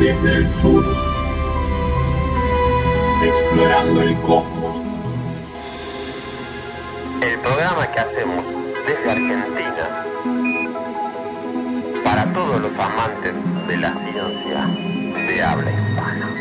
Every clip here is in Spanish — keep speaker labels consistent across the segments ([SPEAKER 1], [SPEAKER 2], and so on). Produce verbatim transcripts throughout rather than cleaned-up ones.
[SPEAKER 1] desde el sur, explorando el cosmos.
[SPEAKER 2] El programa que hacemos desde Argentina para todos los amantes de la ciencia de habla hispana.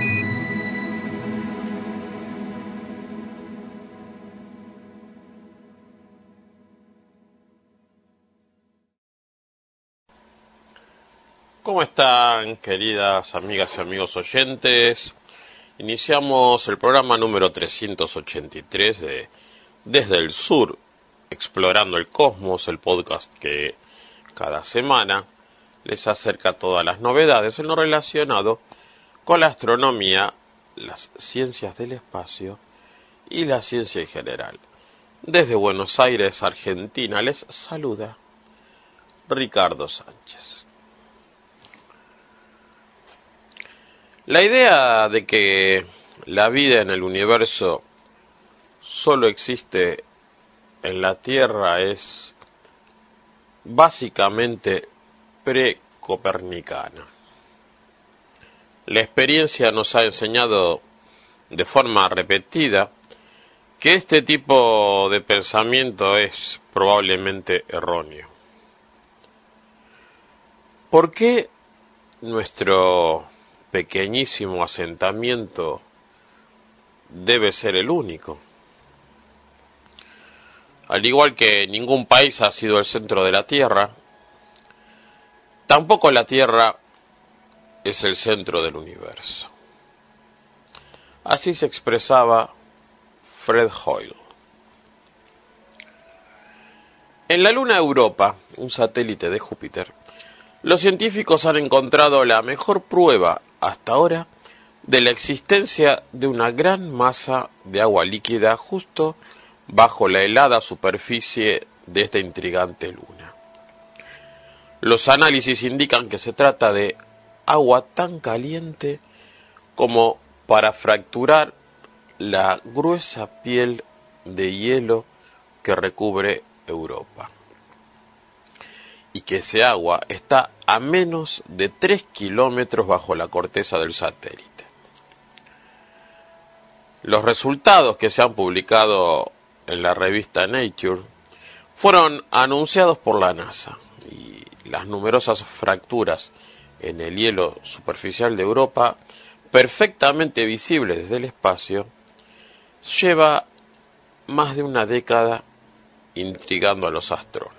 [SPEAKER 3] ¿Cómo están, queridas amigas y amigos oyentes? Iniciamos el programa número trescientos ochenta y tres de Desde el Sur, Explorando el Cosmos, el podcast que cada semana les acerca todas las novedades en lo relacionado con la astronomía, las ciencias del espacio y la ciencia en general. Desde Buenos Aires, Argentina, les saluda Ricardo Sánchez. La idea de que la vida en el universo solo existe en la Tierra es básicamente pre-copernicana. La experiencia nos ha enseñado de forma repetida que este tipo de pensamiento es probablemente erróneo. ¿Por qué nuestro pequeñísimo asentamiento debe ser el único? Al igual que ningún país ha sido el centro de la Tierra, tampoco la Tierra es el centro del universo. Así se expresaba Fred Hoyle. En la luna Europa, un satélite de Júpiter, los científicos han encontrado la mejor prueba hasta ahora de la existencia de una gran masa de agua líquida justo bajo la helada superficie de esta intrigante luna. Los análisis indican que se trata de agua tan caliente como para fracturar la gruesa piel de hielo que recubre Europa, y que ese agua está a menos de tres kilómetros bajo la corteza del satélite. Los resultados que se han publicado en la revista Nature fueron anunciados por la NASA, y las numerosas fracturas en el hielo superficial de Europa, perfectamente visibles desde el espacio, lleva más de una década intrigando a los astrónomos.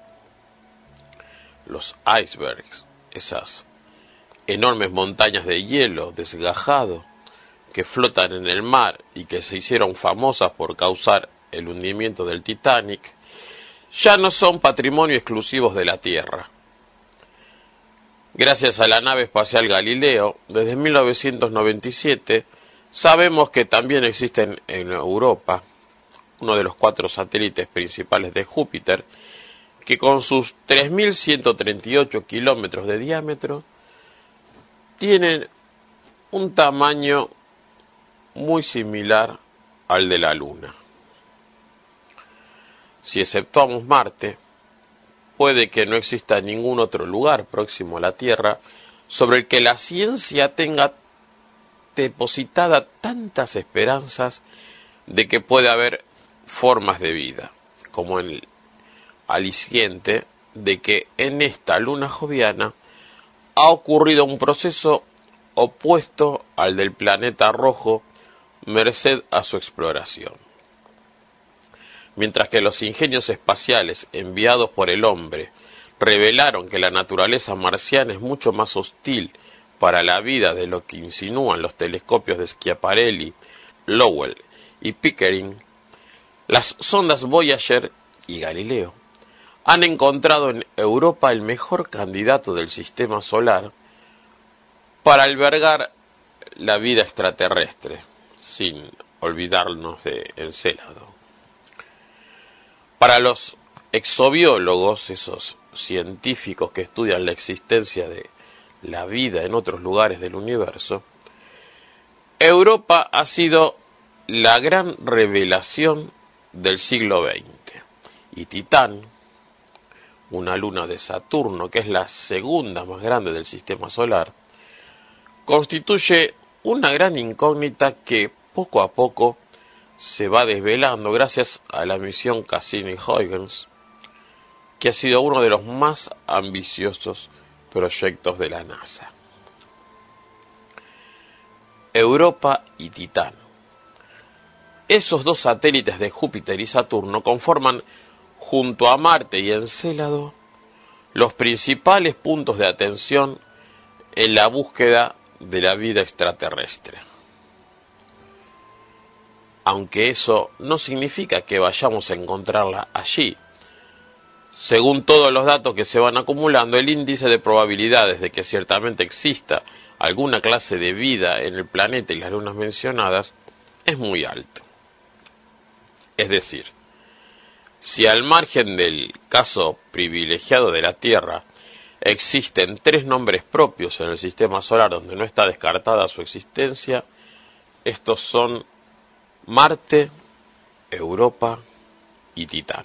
[SPEAKER 3] Los icebergs, esas enormes montañas de hielo desgajado que flotan en el mar y que se hicieron famosas por causar el hundimiento del Titanic, ya no son patrimonio exclusivos de la Tierra. Gracias a la nave espacial Galileo, desde mil novecientos noventa y siete, sabemos que también existen en Europa, uno de los cuatro satélites principales de Júpiter, que con sus tres mil ciento treinta y ocho kilómetros de diámetro tienen un tamaño muy similar al de la Luna. Si exceptuamos Marte, puede que no exista ningún otro lugar próximo a la Tierra sobre el que la ciencia tenga depositada tantas esperanzas de que puede haber formas de vida, como en el aliciente de que en esta luna joviana ha ocurrido un proceso opuesto al del planeta rojo, merced a su exploración. Mientras que los ingenios espaciales enviados por el hombre revelaron que la naturaleza marciana es mucho más hostil para la vida de lo que insinúan los telescopios de Schiaparelli, Lowell y Pickering, las sondas Voyager y Galileo han encontrado en Europa el mejor candidato del sistema solar para albergar la vida extraterrestre, sin olvidarnos de Encélado. Para los exobiólogos, esos científicos que estudian la existencia de la vida en otros lugares del universo, Europa ha sido la gran revelación del siglo veinte, y Titán, una luna de Saturno, que es la segunda más grande del sistema solar, constituye una gran incógnita que poco a poco se va desvelando gracias a la misión Cassini-Huygens, que ha sido uno de los más ambiciosos proyectos de la NASA. Europa y Titán. Esos dos satélites de Júpiter y Saturno conforman, junto a Marte y Encélado, los principales puntos de atención en la búsqueda de la vida extraterrestre. Aunque eso no significa que vayamos a encontrarla allí. Según todos los datos que se van acumulando, el índice de probabilidades de que ciertamente exista alguna clase de vida en el planeta y las lunas mencionadas es muy alto. Es decir, si al margen del caso privilegiado de la Tierra existen tres nombres propios en el sistema solar donde no está descartada su existencia, estos son Marte, Europa y Titán.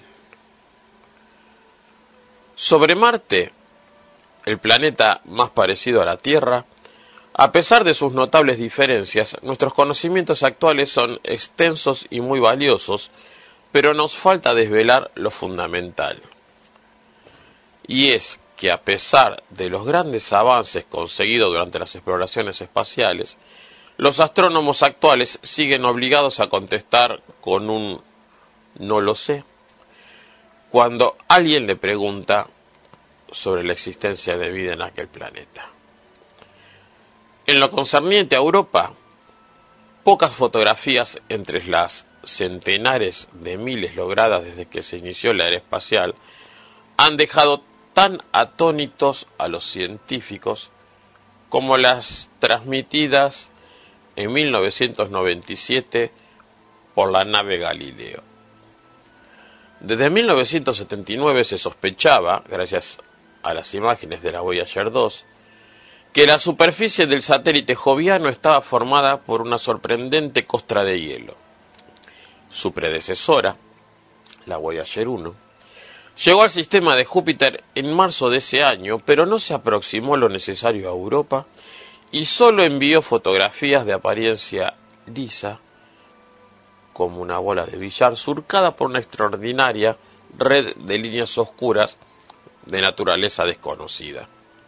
[SPEAKER 3] Sobre Marte, el planeta más parecido a la Tierra, a pesar de sus notables diferencias, nuestros conocimientos actuales son extensos y muy valiosos, pero nos falta desvelar lo fundamental. Y es que a pesar de los grandes avances conseguidos durante las exploraciones espaciales, los astrónomos actuales siguen obligados a contestar con un no lo sé cuando alguien le pregunta sobre la existencia de vida en aquel planeta. En lo concerniente a Europa, pocas fotografías entre las centenares de miles logradas desde que se inició la era espacial han dejado tan atónitos a los científicos como las transmitidas en mil novecientos noventa y siete por la nave Galileo. Desde mil novecientos setenta y nueve se sospechaba, gracias a las imágenes de la Voyager dos, que la superficie del satélite joviano estaba formada por una sorprendente costra de hielo. Su predecesora, la Voyager uno, llegó al sistema de Júpiter en marzo de ese año, pero no se aproximó lo necesario a Europa y solo envió fotografías de apariencia lisa, como una bola de billar surcada por una extraordinaria red de líneas oscuras de naturaleza desconocida.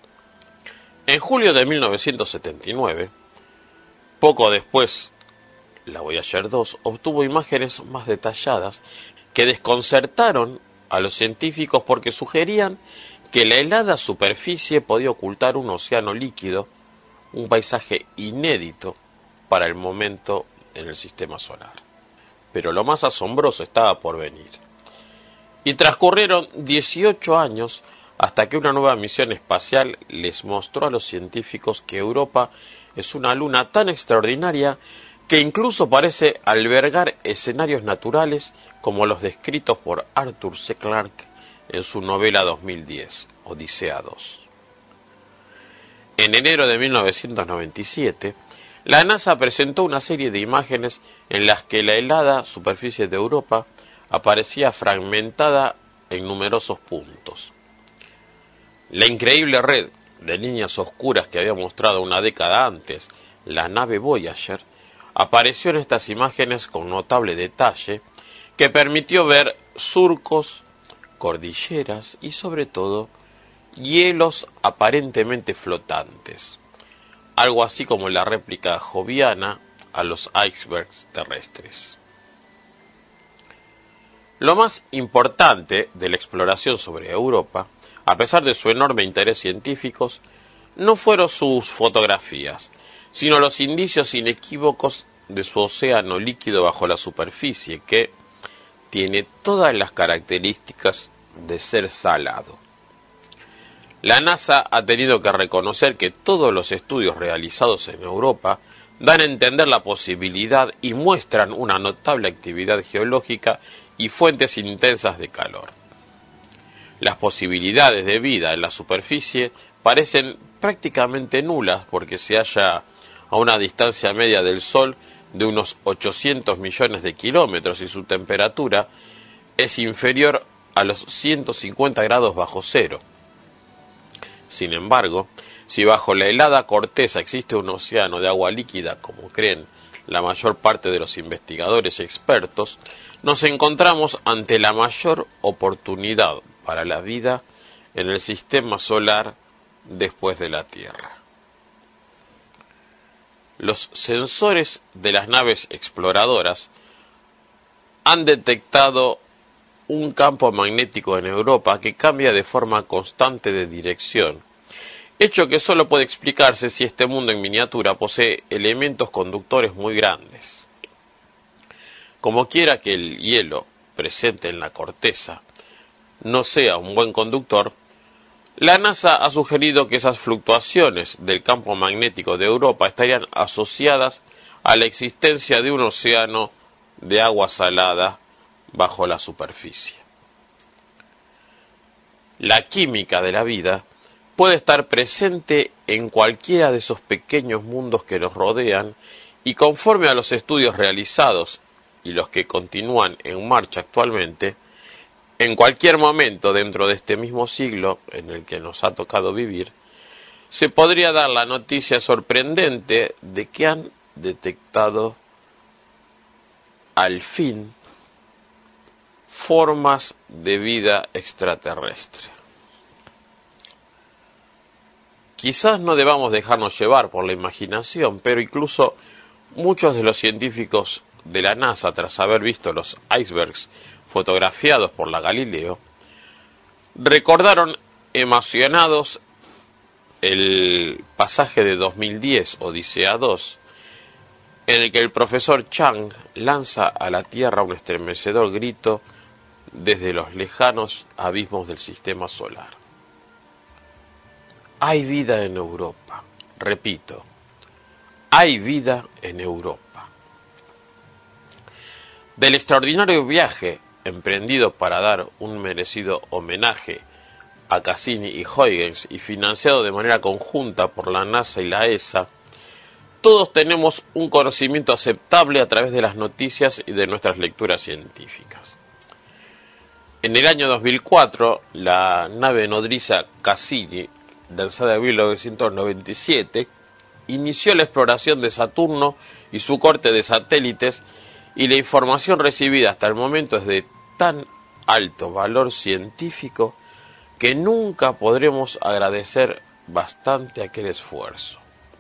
[SPEAKER 3] En julio de mil novecientos setenta y nueve, poco después, la Voyager dos obtuvo imágenes más detalladas que desconcertaron a los científicos porque sugerían que la helada superficie podía ocultar un océano líquido, un paisaje inédito para el momento en el sistema solar. Pero lo más asombroso estaba por venir. Y transcurrieron dieciocho años hasta que una nueva misión espacial les mostró a los científicos que Europa es una luna tan extraordinaria que incluso parece albergar escenarios naturales como los descritos por Arthur C. Clarke en su novela dos mil diez, Odisea dos. En enero de mil novecientos noventa y siete, la NASA presentó una serie de imágenes en las que la helada superficie de Europa aparecía fragmentada en numerosos puntos. La increíble red de líneas oscuras que había mostrado una década antes la nave Voyager apareció en estas imágenes con notable detalle que permitió ver surcos, cordilleras y sobre todo hielos aparentemente flotantes, algo así como la réplica joviana a los icebergs terrestres. Lo más importante de la exploración sobre Europa, a pesar de su enorme interés científico, no fueron sus fotografías, sino los indicios inequívocos de su océano líquido bajo la superficie, que tiene todas las características de ser salado. La NASA ha tenido que reconocer que todos los estudios realizados en Europa dan a entender la posibilidad y muestran una notable actividad geológica y fuentes intensas de calor. Las posibilidades de vida en la superficie parecen prácticamente nulas porque se halla a una distancia media del Sol de unos ochocientos millones de kilómetros y su temperatura es inferior a los ciento cincuenta grados bajo cero. Sin embargo, si bajo la helada corteza existe un océano de agua líquida, como creen la mayor parte de los investigadores y expertos, nos encontramos ante la mayor oportunidad para la vida en el sistema solar después de la Tierra. Los sensores de las naves exploradoras han detectado un campo magnético en Europa que cambia de forma constante de dirección, hecho que solo puede explicarse si este mundo en miniatura posee elementos conductores muy grandes. Como quiera que el hielo presente en la corteza no sea un buen conductor, la NASA ha sugerido que esas fluctuaciones del campo magnético de Europa estarían asociadas a la existencia de un océano de agua salada bajo la superficie. La química de la vida puede estar presente en cualquiera de esos pequeños mundos que nos rodean y, conforme a los estudios realizados y los que continúan en marcha actualmente, en cualquier momento dentro de este mismo siglo en el que nos ha tocado vivir, se podría dar la noticia sorprendente de que han detectado al fin formas de vida extraterrestre. Quizás no debamos dejarnos llevar por la imaginación, pero incluso muchos de los científicos de la NASA, tras haber visto los icebergs fotografiados por la Galileo, recordaron emocionados el pasaje de dos mil diez, Odisea dos, en el que el profesor Chang lanza a la Tierra un estremecedor grito desde los lejanos abismos del sistema solar. Hay vida en Europa. Repito, hay vida en Europa. Del extraordinario viaje emprendido para dar un merecido homenaje a Cassini y Huygens y financiado de manera conjunta por la NASA y la E S A, todos tenemos un conocimiento aceptable a través de las noticias y de nuestras lecturas científicas. En el año dos mil cuatro, la nave nodriza Cassini, lanzada en mil novecientos noventa y siete, inició la exploración de Saturno y su corte de satélites, y la información recibida hasta el momento es de tan alto valor científico que nunca podremos agradecer bastante aquel esfuerzo.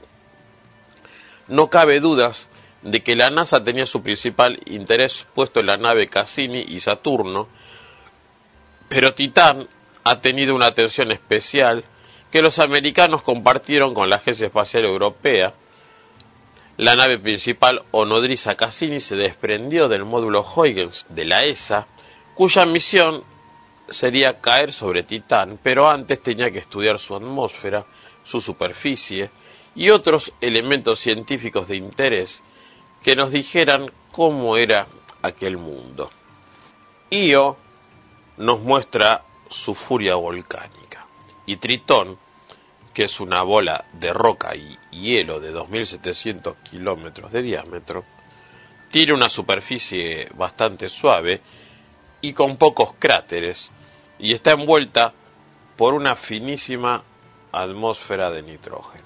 [SPEAKER 3] No cabe dudas de que la NASA tenía su principal interés puesto en la nave Cassini y Saturno, pero Titán ha tenido una atención especial que los americanos compartieron con la Agencia Espacial Europea. La nave principal o nodriza Cassini se desprendió del módulo Huygens de la E S A, cuya misión sería caer sobre Titán, pero antes tenía que estudiar su atmósfera, su superficie y otros elementos científicos de interés que nos dijeran cómo era aquel mundo. Io nos muestra su furia volcánica, y Tritón, que es una bola de roca y hielo de dos mil setecientos kilómetros de diámetro, tiene una superficie bastante suave y con pocos cráteres, y está envuelta por una finísima atmósfera de nitrógeno.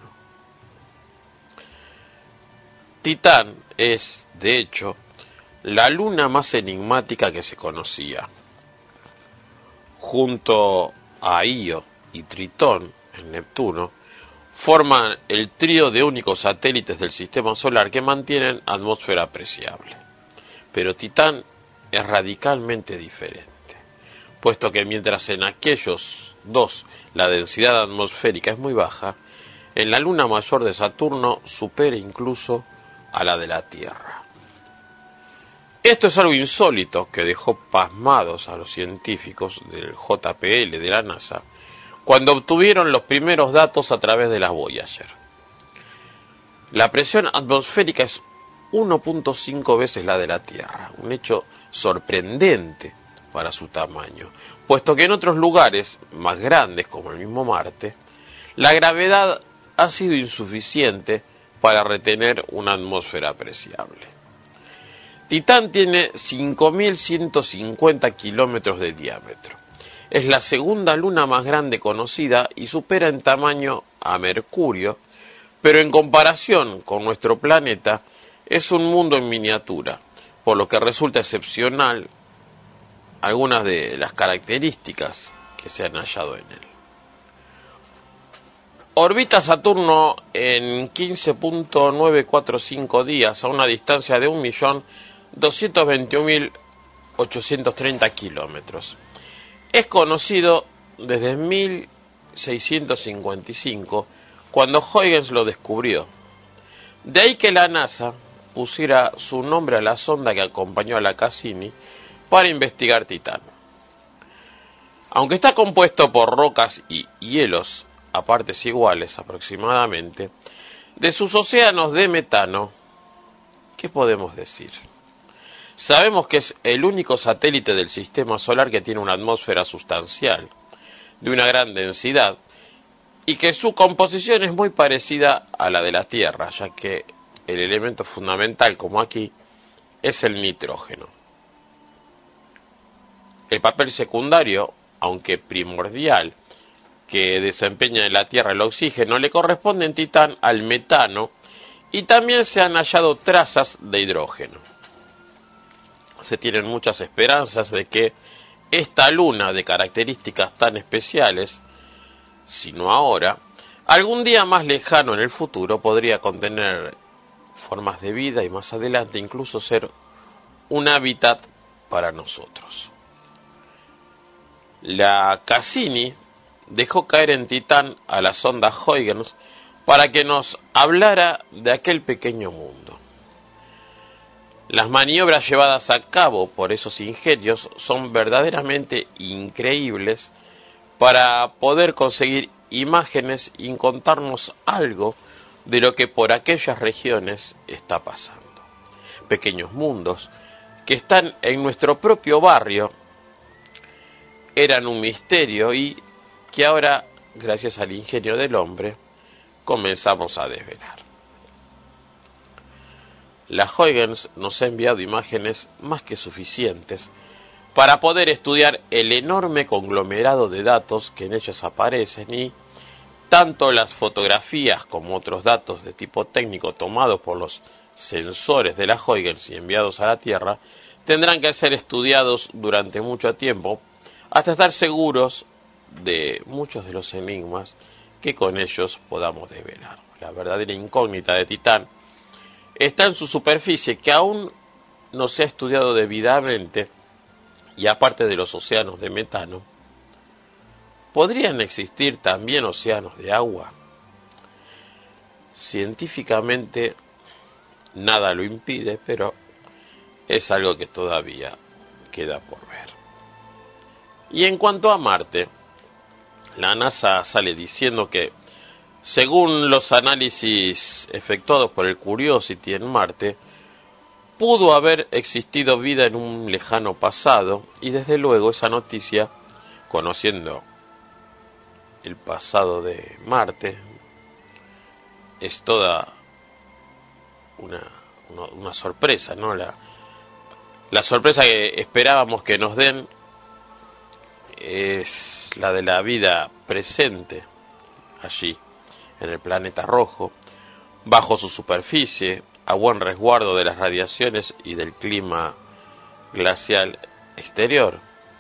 [SPEAKER 3] Titán es, de hecho, la luna más enigmática que se conocía. Junto a Io y Tritón, el Neptuno, forman el trío de únicos satélites del sistema solar que mantienen atmósfera apreciable. Pero Titán es radicalmente diferente, puesto que mientras en aquellos dos la densidad atmosférica es muy baja, en la luna mayor de Saturno supera incluso a la de la Tierra. Esto es algo insólito que dejó pasmados a los científicos del J P L de la NASA cuando obtuvieron los primeros datos a través de las Voyager. La presión atmosférica es uno punto cinco veces la de la Tierra, un hecho sorprendente para su tamaño, puesto que en otros lugares más grandes, como el mismo Marte, la gravedad ha sido insuficiente para retener una atmósfera apreciable. Titán tiene cinco mil ciento cincuenta kilómetros de diámetro, Es la segunda luna más grande conocida y supera en tamaño a Mercurio, pero en comparación con nuestro planeta es un mundo en miniatura, por lo que resulta excepcional algunas de las características que se han hallado en él. Orbita Saturno en quince punto novecientos cuarenta y cinco días a una distancia de un millón doscientos veintiún mil ochocientos treinta kilómetros. Es conocido desde mil seiscientos cincuenta y cinco, cuando Huygens lo descubrió. De ahí que la NASA pusiera su nombre a la sonda que acompañó a la Cassini para investigar Titán. Aunque está compuesto por rocas y hielos a partes iguales aproximadamente, de sus océanos de metano, ¿qué podemos decir? Sabemos que es el único satélite del sistema solar que tiene una atmósfera sustancial, de una gran densidad, y que su composición es muy parecida a la de la Tierra, ya que el elemento fundamental, como aquí, es el nitrógeno. El papel secundario, aunque primordial, que desempeña en la Tierra el oxígeno, le corresponde en Titán al metano, y también se han hallado trazas de hidrógeno. Se tienen muchas esperanzas de que esta luna de características tan especiales, si no ahora, algún día más lejano en el futuro podría contener formas de vida y más adelante incluso ser un hábitat para nosotros. La Cassini dejó caer en Titán a la sonda Huygens para que nos hablara de aquel pequeño mundo. Las maniobras llevadas a cabo por esos ingenios son verdaderamente increíbles para poder conseguir imágenes y contarnos algo de lo que por aquellas regiones está pasando. Pequeños mundos que están en nuestro propio barrio eran un misterio y que ahora, gracias al ingenio del hombre, comenzamos a desvelar. La Huygens nos ha enviado imágenes más que suficientes para poder estudiar el enorme conglomerado de datos que en ellas aparecen y tanto las fotografías como otros datos de tipo técnico tomados por los sensores de la Huygens y enviados a la Tierra tendrán que ser estudiados durante mucho tiempo hasta estar seguros de muchos de los enigmas que con ellos podamos desvelar. La verdadera incógnita de Titán está en su superficie, que aún no se ha estudiado debidamente, y aparte de los océanos de metano, ¿podrían existir también océanos de agua? Científicamente nada lo impide, pero es algo que todavía queda por ver. Y en cuanto a Marte, la NASA sale diciendo que, según los análisis efectuados por el Curiosity en Marte, pudo haber existido vida en un lejano pasado, y desde luego esa noticia, conociendo el pasado de Marte, es toda una, una, una sorpresa, ¿no? La, la sorpresa que esperábamos que nos den es la de la vida presente allí, en el planeta rojo, bajo su superficie, a buen resguardo de las radiaciones y del clima glacial exterior.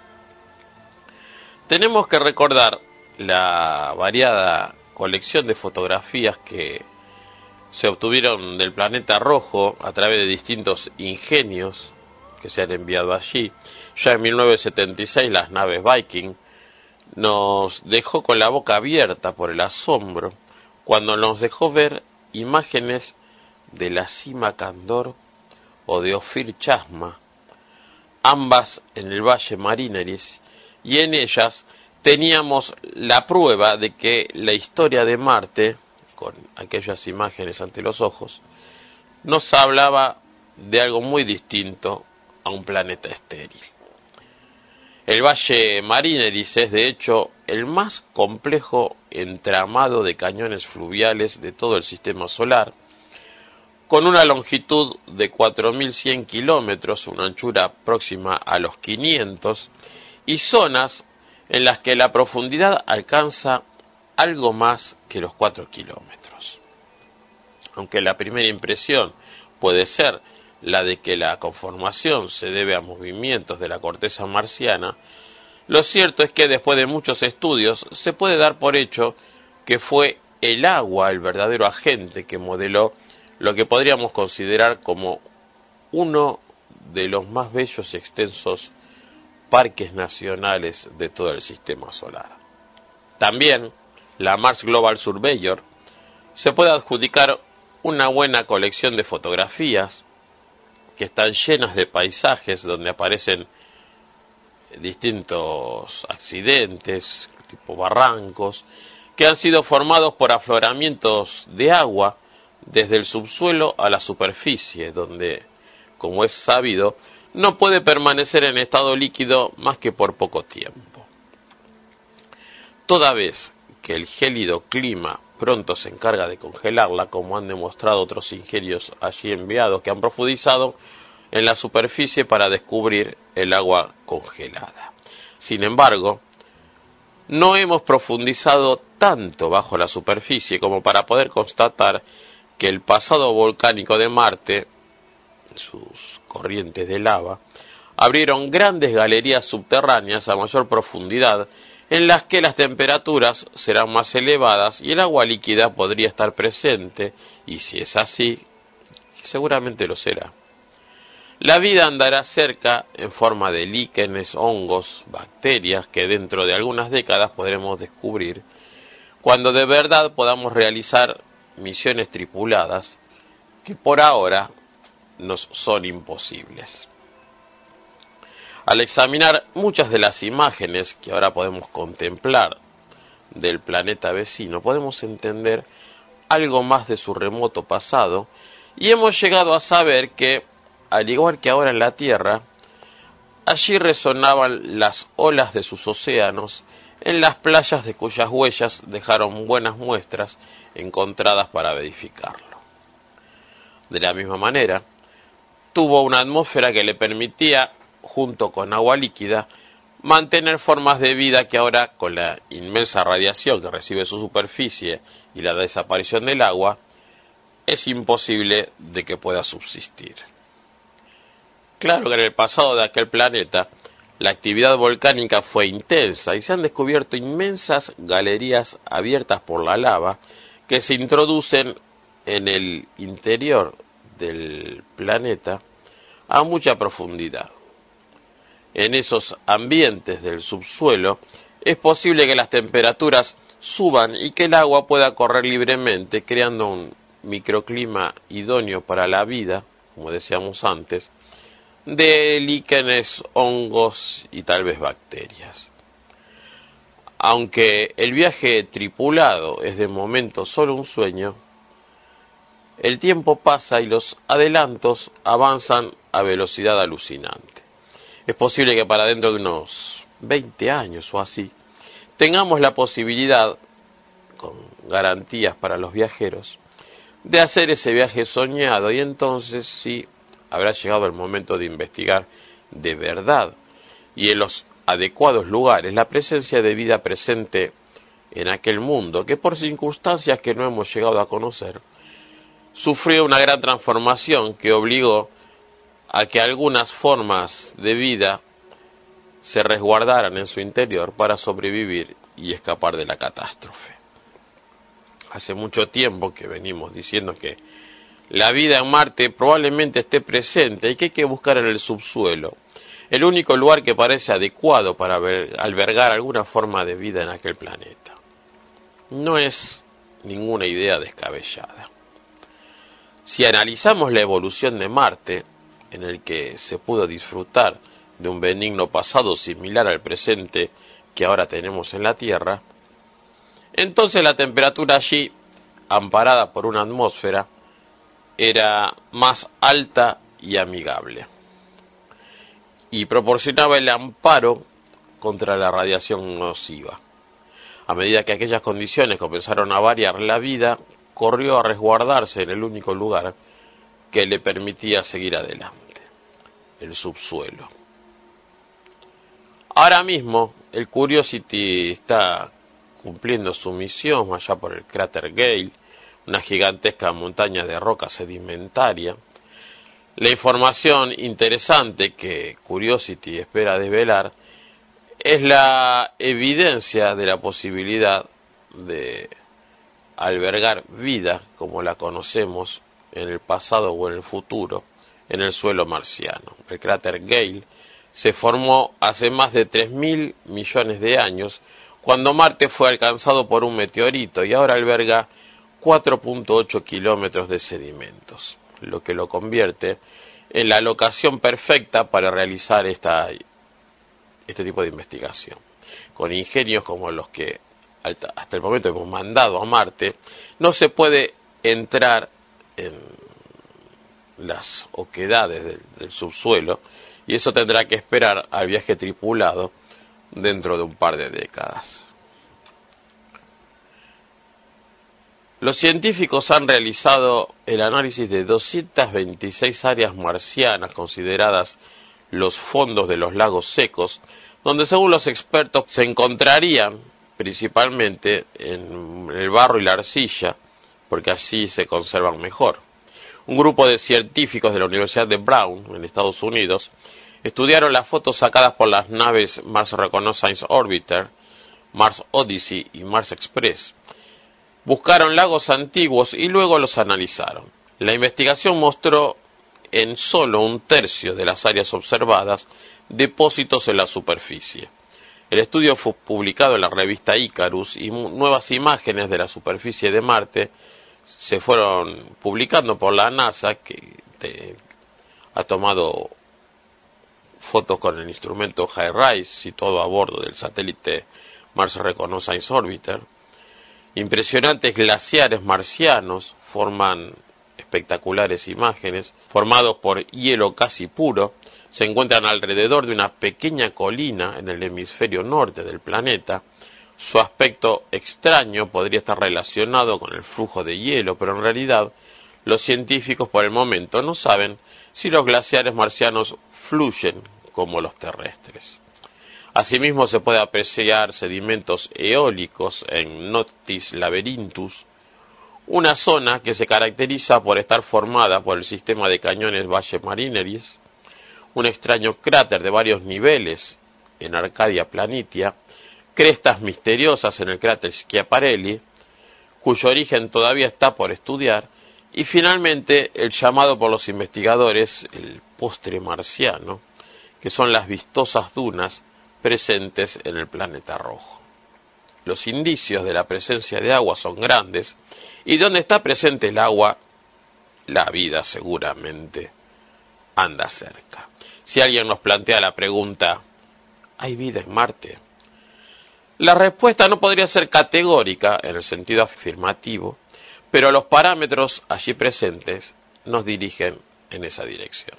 [SPEAKER 3] Tenemos que recordar la variada colección de fotografías que se obtuvieron del planeta rojo a través de distintos ingenios que se han enviado allí. Ya en mil novecientos setenta y seis las naves Viking nos dejó con la boca abierta por el asombro cuando nos dejó ver imágenes de la cima Candor o de Ophir Chasma, ambas en el valle Marineris, y en ellas teníamos la prueba de que la historia de Marte, con aquellas imágenes ante los ojos, nos hablaba de algo muy distinto a un planeta estéril. El valle Marineris es de hecho el más complejo entramado de cañones fluviales de todo el sistema solar, con una longitud de cuatro mil cien kilómetros, una anchura próxima a los quinientos, y zonas en las que la profundidad alcanza algo más que los cuatro kilómetros. Aunque la primera impresión puede ser la de que la conformación se debe a movimientos de la corteza marciana, lo cierto es que después de muchos estudios se puede dar por hecho que fue el agua el verdadero agente que modeló lo que podríamos considerar como uno de los más bellos y extensos parques nacionales de todo el sistema solar. También, la Mars Global Surveyor se puede adjudicar una buena colección de fotografías que están llenas de paisajes donde aparecen distintos accidentes, tipo barrancos, que han sido formados por afloramientos de agua desde el subsuelo a la superficie, donde, como es sabido, no puede permanecer en estado líquido más que por poco tiempo. Toda vez que el gélido clima pronto se encarga de congelarla, como han demostrado otros ingenios allí enviados que han profundizado en la superficie para descubrir el agua congelada. Sin embargo, no hemos profundizado tanto bajo la superficie como para poder constatar que el pasado volcánico de Marte, sus corrientes de lava, abrieron grandes galerías subterráneas a mayor profundidad en las que las temperaturas serán más elevadas y el agua líquida podría estar presente, y si es así, seguramente lo será. La vida andará cerca en forma de líquenes, hongos, bacterias que dentro de algunas décadas podremos descubrir cuando de verdad podamos realizar misiones tripuladas que por ahora nos son imposibles. Al examinar muchas de las imágenes que ahora podemos contemplar del planeta vecino, podemos entender algo más de su remoto pasado y hemos llegado a saber que, al igual que ahora en la Tierra, allí resonaban las olas de sus océanos en las playas de cuyas huellas dejaron buenas muestras encontradas para verificarlo. De la misma manera, tuvo una atmósfera que le permitía, junto con agua líquida, mantener formas de vida que ahora, con la inmensa radiación que recibe su superficie y la desaparición del agua, es imposible de que pueda subsistir. Claro que en el pasado de aquel planeta, la actividad volcánica fue intensa y se han descubierto inmensas galerías abiertas por la lava que se introducen en el interior del planeta a mucha profundidad. En esos ambientes del subsuelo es posible que las temperaturas suban y que el agua pueda correr libremente, creando un microclima idóneo para la vida, como decíamos antes, de líquenes, hongos y tal vez bacterias. Aunque el viaje tripulado es de momento solo un sueño, el tiempo pasa y los adelantos avanzan a velocidad alucinante. Es posible que para dentro de unos veinte años o así tengamos la posibilidad, con garantías para los viajeros, de hacer ese viaje soñado, y entonces sí habrá llegado el momento de investigar de verdad y en los adecuados lugares la presencia de vida presente en aquel mundo que, por circunstancias que no hemos llegado a conocer, sufrió una gran transformación que obligó a que algunas formas de vida se resguardaran en su interior para sobrevivir y escapar de la catástrofe. Hace mucho tiempo que venimos diciendo que la vida en Marte probablemente esté presente y que hay que buscar en el subsuelo, el único lugar que parece adecuado para albergar alguna forma de vida en aquel planeta. No es ninguna idea descabellada. Si analizamos la evolución de Marte, en el que se pudo disfrutar de un benigno pasado similar al presente que ahora tenemos en la Tierra, entonces la temperatura allí, amparada por una atmósfera, era más alta y amigable, y proporcionaba el amparo contra la radiación nociva. A medida que aquellas condiciones comenzaron a variar, la vida corrió a resguardarse en el único lugar que le permitía seguir adelante, el subsuelo. Ahora mismo, el Curiosity está cumpliendo su misión allá por el cráter Gale, una gigantesca montaña de roca sedimentaria. La información interesante que Curiosity espera desvelar es la evidencia de la posibilidad de albergar vida como la conocemos en el pasado o en el futuro en el suelo marciano. El cráter Gale se formó hace más de tres mil millones de años, cuando Marte fue alcanzado por un meteorito, y ahora alberga cuatro punto ocho kilómetros de sedimentos, lo que lo convierte en la locación perfecta para realizar esta, este tipo de investigación. Con ingenios como los que hasta el momento hemos mandado a Marte, no se puede entrar en las oquedades del, del subsuelo, y eso tendrá que esperar al viaje tripulado dentro de un par de décadas. Los científicos han realizado el análisis de doscientas veintiséis áreas marcianas consideradas los fondos de los lagos secos, donde según los expertos se encontrarían principalmente en el barro y la arcilla, porque allí se conservan mejor. Un grupo de científicos de la Universidad de Brown, en Estados Unidos, estudiaron las fotos sacadas por las naves Mars Reconnaissance Orbiter, Mars Odyssey y Mars Express. Buscaron lagos antiguos y luego los analizaron. La investigación mostró en solo un tercio de las áreas observadas depósitos en la superficie. El estudio fue publicado en la revista Icarus y nuevas imágenes de la superficie de Marte se fueron publicando por la NASA, que te, ha tomado fotos con el instrumento HiRISE situado a bordo del satélite Mars Reconnaissance Orbiter. Impresionantes glaciares marcianos forman espectaculares imágenes, formados por hielo casi puro. Se encuentran alrededor de una pequeña colina en el hemisferio norte del planeta. Su aspecto extraño podría estar relacionado con el flujo de hielo, pero en realidad los científicos por el momento no saben si los glaciares marcianos fluyen como los terrestres. Asimismo, se puede apreciar sedimentos eólicos en Noctis Labyrinthus, una zona que se caracteriza por estar formada por el sistema de cañones Valle Marineris, un extraño cráter de varios niveles en Arcadia Planitia, crestas misteriosas en el cráter Schiaparelli, cuyo origen todavía está por estudiar, y finalmente el llamado por los investigadores el postre marciano, que son las vistosas dunas presentes en el planeta rojo. Los indicios de la presencia de agua son grandes, y donde está presente el agua, la vida seguramente anda cerca. Si alguien nos plantea la pregunta, ¿hay vida en Marte? La respuesta no podría ser categórica en el sentido afirmativo, pero los parámetros allí presentes nos dirigen en esa dirección.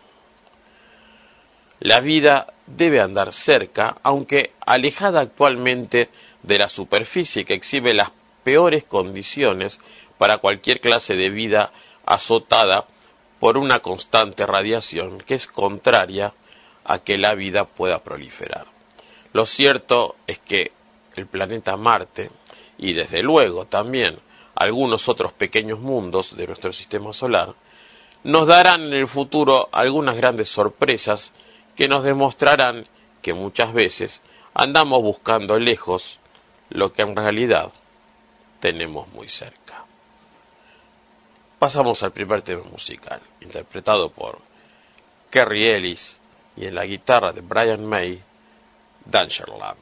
[SPEAKER 3] La vida debe andar cerca, aunque alejada actualmente de la superficie, que exhibe las peores condiciones para cualquier clase de vida azotada por una constante radiación que es contraria a que la vida pueda proliferar. Lo cierto es que el planeta Marte, y desde luego también algunos otros pequeños mundos de nuestro sistema solar, nos darán en el futuro algunas grandes sorpresas que nos demostrarán que muchas veces andamos buscando lejos lo que en realidad tenemos muy cerca. Pasamos al primer tema musical, interpretado por Kerry Ellis y en la guitarra de Brian May, Dangerland.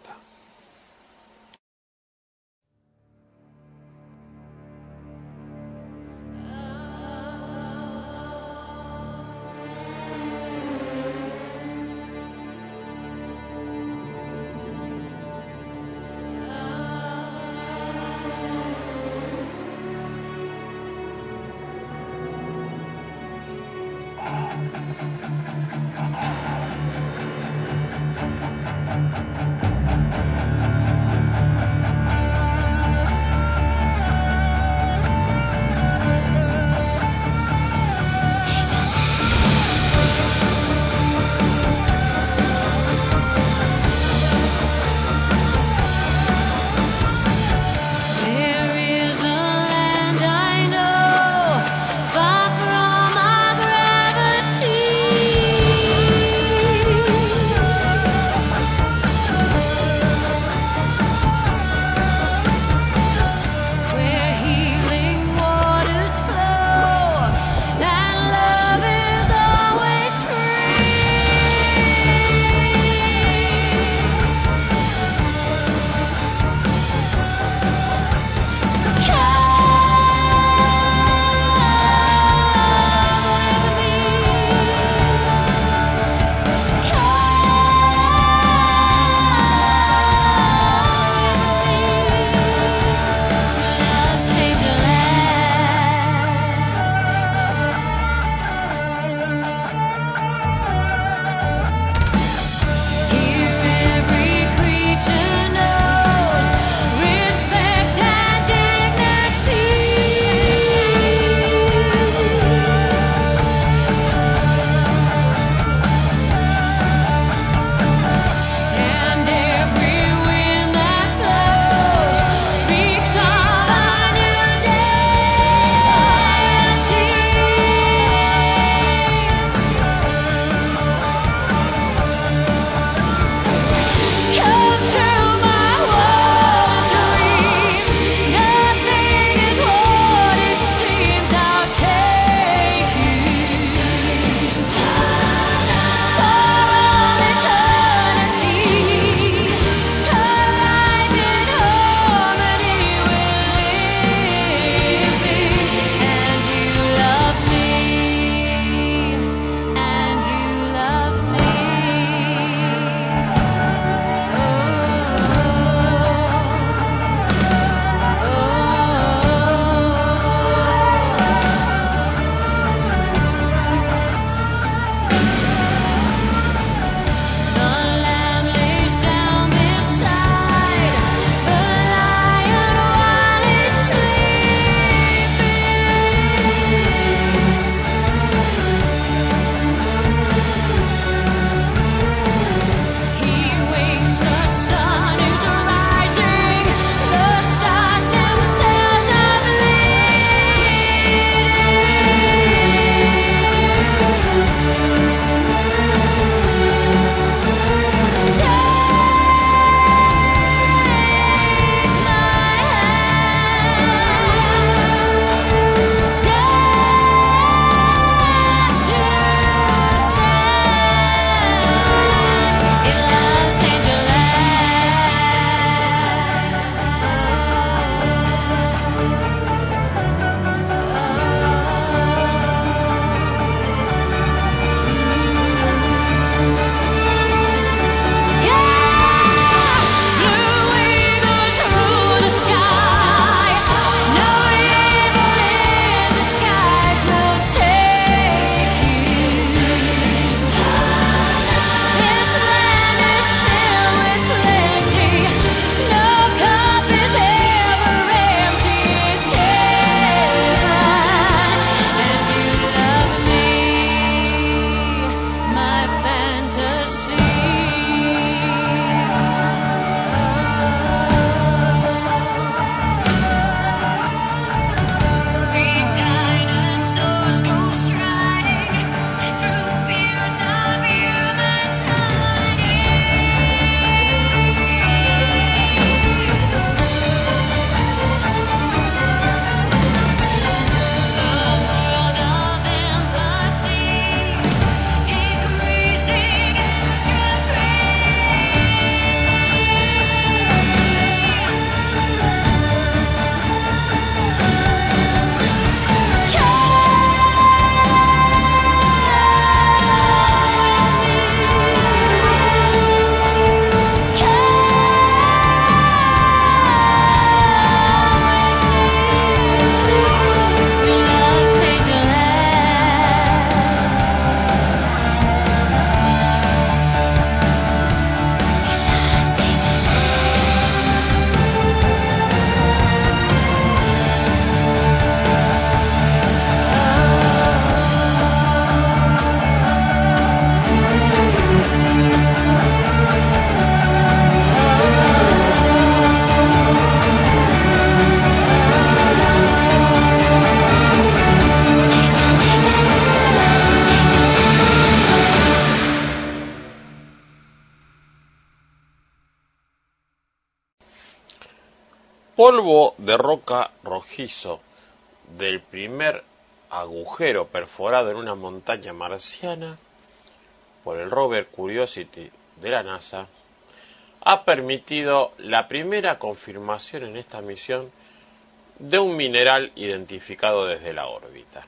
[SPEAKER 3] polvo de roca rojizo del primer agujero perforado en una montaña marciana por el rover Curiosity de la NASA ha permitido la primera confirmación en esta misión de un mineral identificado desde la órbita.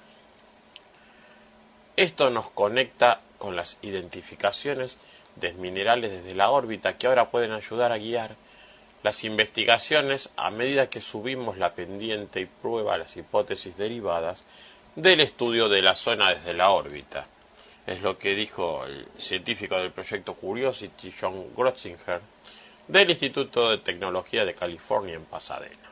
[SPEAKER 3] Esto nos conecta con las identificaciones de minerales desde la órbita que ahora pueden ayudar a guiar las investigaciones a medida que subimos la pendiente y prueba las hipótesis derivadas del estudio de la zona desde la órbita. Es lo que dijo el científico del proyecto Curiosity, John Grotzinger, del Instituto de Tecnología de California en Pasadena.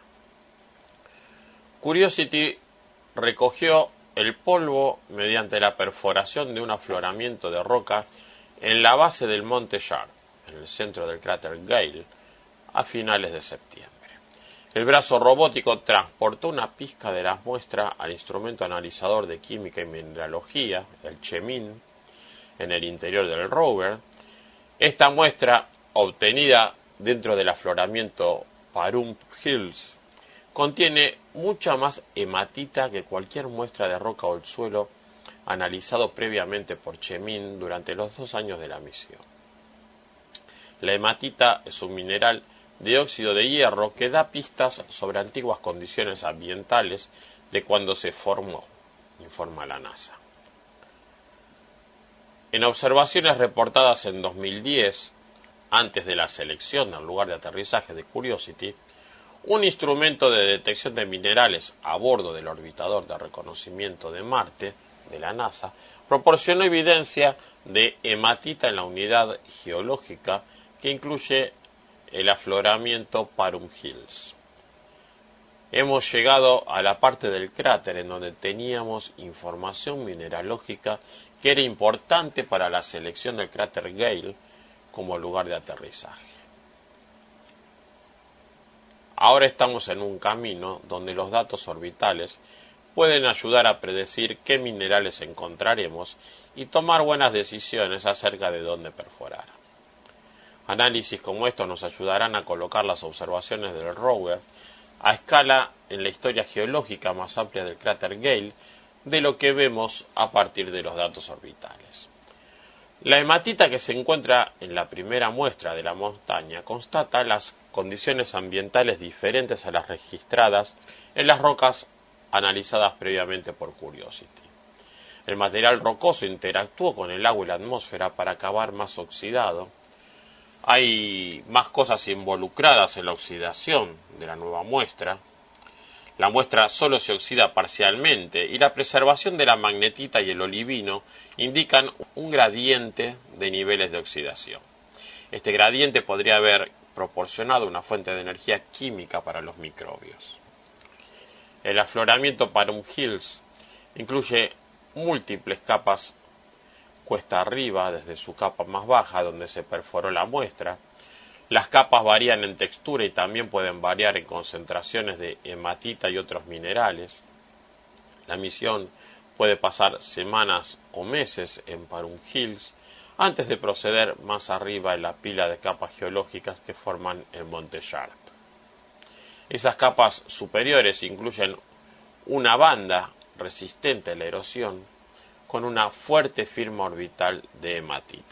[SPEAKER 3] Curiosity recogió el polvo mediante la perforación de un afloramiento de roca en la base del monte Sharp, en el centro del cráter Gale, a finales de septiembre. El brazo robótico transportó una pizca de las muestras al instrumento analizador de química y mineralogía, el CHEMIN, en el interior del rover. Esta muestra, obtenida dentro del afloramiento Pahrump Hills, contiene mucha más hematita que cualquier muestra de roca o el suelo analizado previamente por CHEMIN durante los dos años de la misión. La hematita es un mineral de óxido de hierro que da pistas sobre antiguas condiciones ambientales de cuando se formó, informa la NASA. En observaciones reportadas en dos mil diez, antes de la selección del lugar de aterrizaje de Curiosity, un instrumento de detección de minerales a bordo del orbitador de reconocimiento de Marte de la NASA proporcionó evidencia de hematita en la unidad geológica que incluye el afloramiento Pahrump Hills. Hemos llegado a la parte del cráter en donde teníamos información mineralógica que era importante para la selección del cráter Gale como lugar de aterrizaje. Ahora estamos en un camino donde los datos orbitales pueden ayudar a predecir qué minerales encontraremos y tomar buenas decisiones acerca de dónde perforar. Análisis como estos nos ayudarán a colocar las observaciones del rover a escala en la historia geológica más amplia del cráter Gale de lo que vemos a partir de los datos orbitales. La hematita que se encuentra en la primera muestra de la montaña constata las condiciones ambientales diferentes a las registradas en las rocas analizadas previamente por Curiosity. El material rocoso interactuó con el agua y la atmósfera para acabar más oxidado. Hay más cosas involucradas en la oxidación de la nueva muestra. La muestra solo se oxida parcialmente y la preservación de la magnetita y el olivino indican un gradiente de niveles de oxidación. Este gradiente podría haber proporcionado una fuente de energía química para los microbios. El afloramiento Pahrump Hills incluye múltiples capas cuesta arriba desde su capa más baja donde se perforó la muestra. Las capas varían en textura y también pueden variar en concentraciones de hematita y otros minerales. La misión puede pasar semanas o meses en Pahrump Hills antes de proceder más arriba en la pila de capas geológicas que forman el monte Sharp. Esas capas superiores incluyen una banda resistente a la erosión con una fuerte firma orbital de hematita.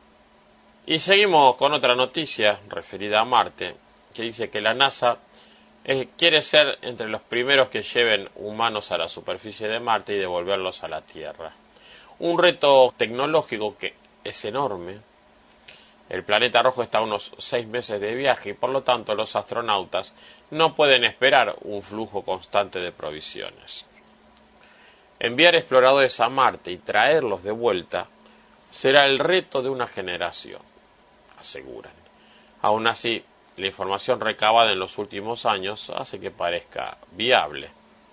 [SPEAKER 3] Y seguimos con otra noticia referida a Marte, que dice que la NASA eh, quiere ser entre los primeros que lleven humanos a la superficie de Marte y devolverlos a la Tierra. Un reto tecnológico que es enorme. El planeta rojo está a unos seis meses de viaje y por lo tanto los astronautas no pueden esperar un flujo constante de provisiones. Enviar exploradores a Marte y traerlos de vuelta será el reto de una generación, aseguran. Aún así, la información recabada en los últimos años hace que parezca viable.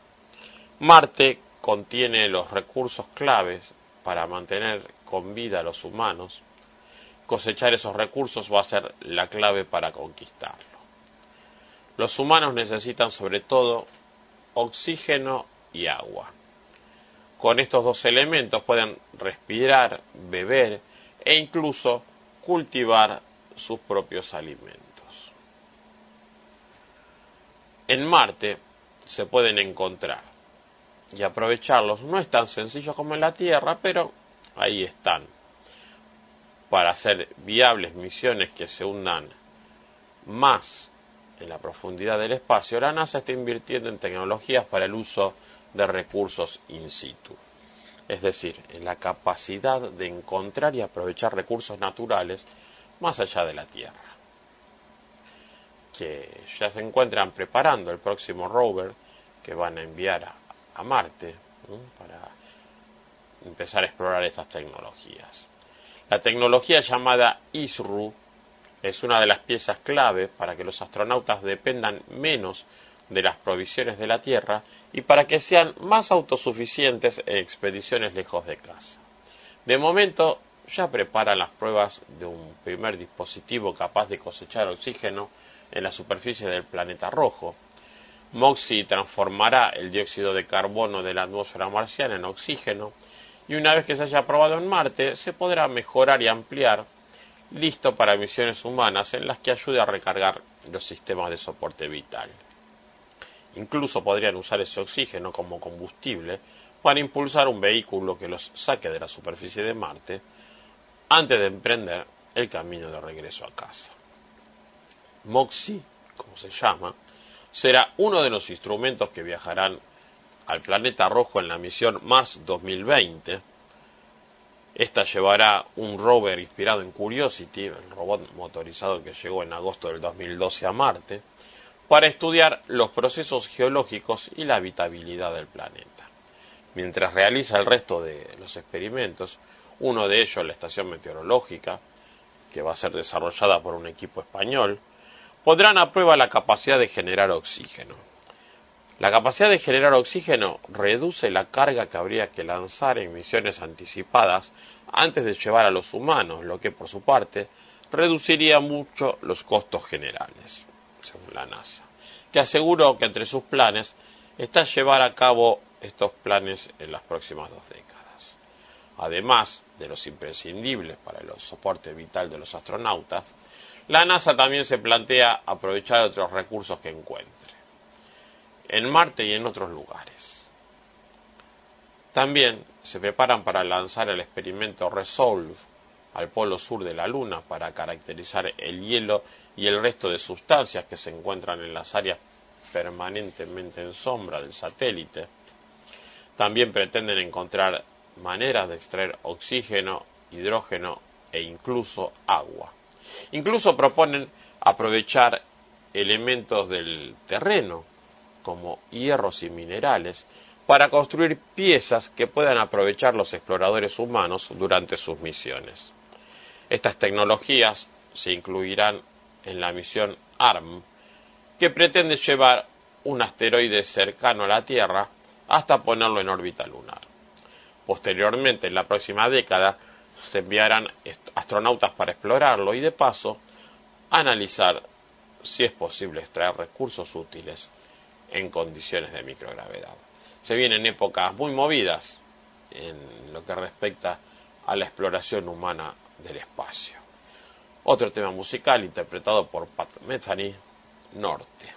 [SPEAKER 3] Marte contiene los recursos claves para mantener con vida a los humanos. Cosechar esos recursos va a ser la clave para conquistarlo. Los humanos necesitan sobre todo oxígeno y agua. Con estos dos elementos pueden respirar, beber e incluso cultivar sus propios alimentos. en Marte se pueden encontrar y aprovecharlos. No es tan sencillo como en la Tierra, pero ahí están. Para hacer viables misiones que se hundan más en la profundidad del espacio, la NASA está invirtiendo en tecnologías para el uso de recursos in situ. Es decir, en la capacidad de encontrar y aprovechar recursos naturales más allá de la Tierra, que ya se encuentran preparando el próximo rover que van a enviar a, a Marte, ¿no?, para empezar a explorar estas tecnologías. La tecnología llamada I S R U es una de las piezas clave para que los astronautas dependan menos de las provisiones de la Tierra y para que sean más autosuficientes en expediciones lejos de casa. De momento ya preparan las pruebas de un primer dispositivo capaz de cosechar oxígeno en la superficie del planeta rojo. MOXIE transformará el dióxido de carbono de la atmósfera marciana en oxígeno y una vez que se haya probado en Marte se podrá mejorar y ampliar, listo para misiones humanas en las que ayude a recargar los sistemas de soporte vital. Incluso podrían usar ese oxígeno como combustible para impulsar un vehículo que los saque de la superficie de Marte antes de emprender el camino de regreso a casa. MOXIE, como se llama, será uno de los instrumentos que viajarán al planeta rojo en la misión Mars dos mil veinte. Esta llevará un rover inspirado en Curiosity, el robot motorizado que llegó en agosto del dos mil doce a Marte, para estudiar los procesos geológicos y la habitabilidad del planeta. Mientras realiza el resto de los experimentos, uno de ellos, la estación meteorológica, que va a ser desarrollada por un equipo español, pondrán a prueba la capacidad de generar oxígeno. La capacidad de generar oxígeno reduce la carga que habría que lanzar en misiones anticipadas antes de llevar a los humanos, lo que por su parte reduciría mucho los costos generales, según la NASA, que aseguró que entre sus planes está llevar a cabo estos planes en las próximas dos décadas. Además de los imprescindibles para el soporte vital de los astronautas, la NASA también se plantea aprovechar otros recursos que encuentre en Marte y en otros lugares. También se preparan para lanzar el experimento Resolve al polo sur de la Luna para caracterizar el hielo y el resto de sustancias que se encuentran en las áreas permanentemente en sombra del satélite. También pretenden encontrar maneras de extraer oxígeno, hidrógeno e incluso agua. Incluso proponen aprovechar elementos del terreno, como hierros y minerales, para construir piezas que puedan aprovechar los exploradores humanos durante sus misiones. Estas tecnologías se incluirán en la misión A R M, que pretende llevar un asteroide cercano a la Tierra hasta ponerlo en órbita lunar. Posteriormente, en la próxima década, se enviarán astronautas para explorarlo y, de paso, analizar si es posible extraer recursos útiles en condiciones de microgravedad. Se vienen épocas muy movidas en lo que respecta a la exploración humana del espacio. Otro tema musical interpretado por Pat Metheny, Norte.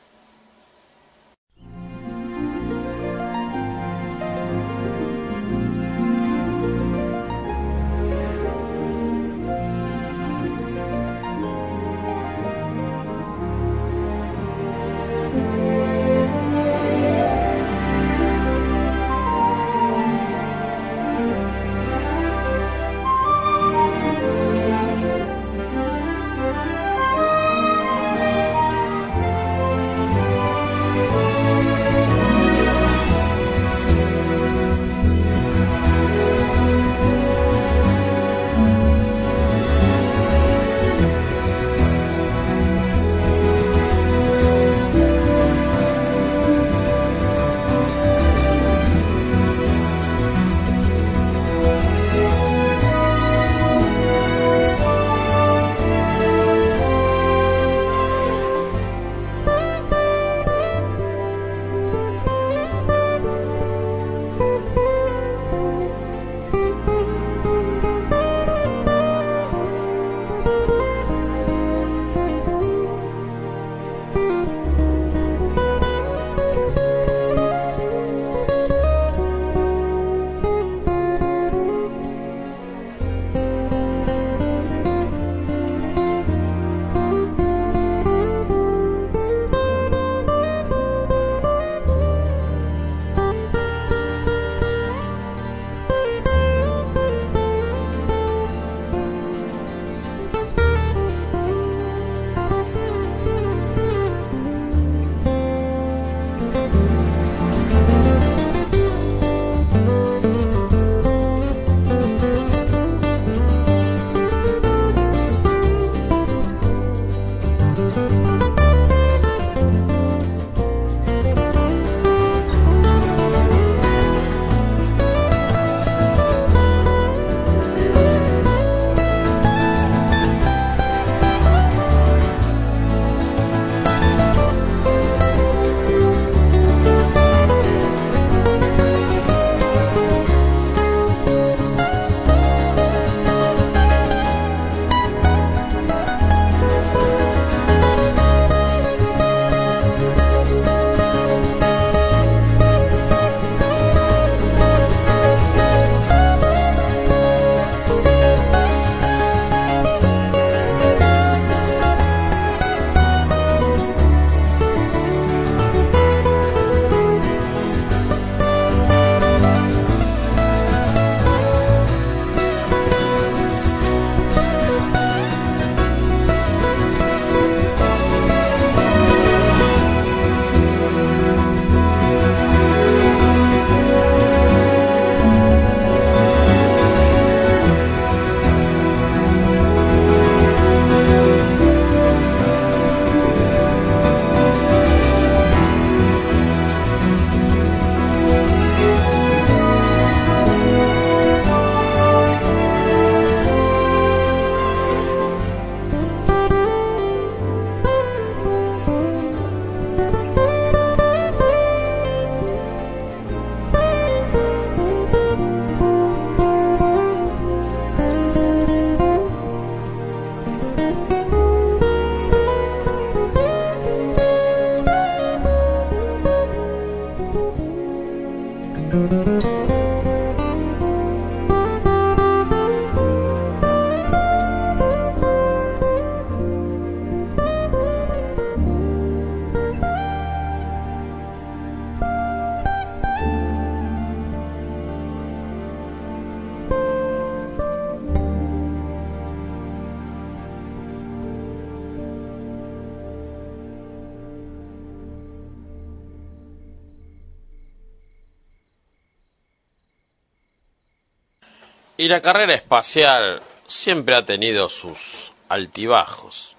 [SPEAKER 3] Y la carrera espacial siempre ha tenido sus altibajos.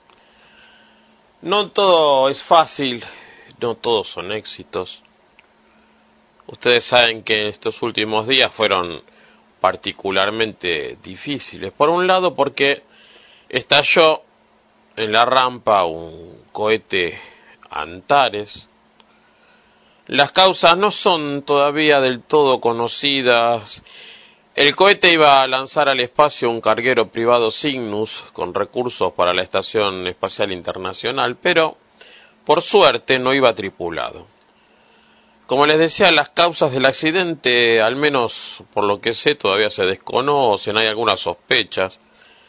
[SPEAKER 3] No todo es fácil, no todos son éxitos. Ustedes saben que estos últimos días fueron particularmente difíciles. Por un lado porque estalló en la rampa un cohete Antares. Las causas no son todavía del todo conocidas. El cohete iba a lanzar al espacio un carguero privado Cygnus con recursos para la Estación Espacial Internacional, pero por suerte no iba tripulado. Como les decía, las causas del accidente, al menos por lo que sé, todavía se desconocen, hay algunas sospechas.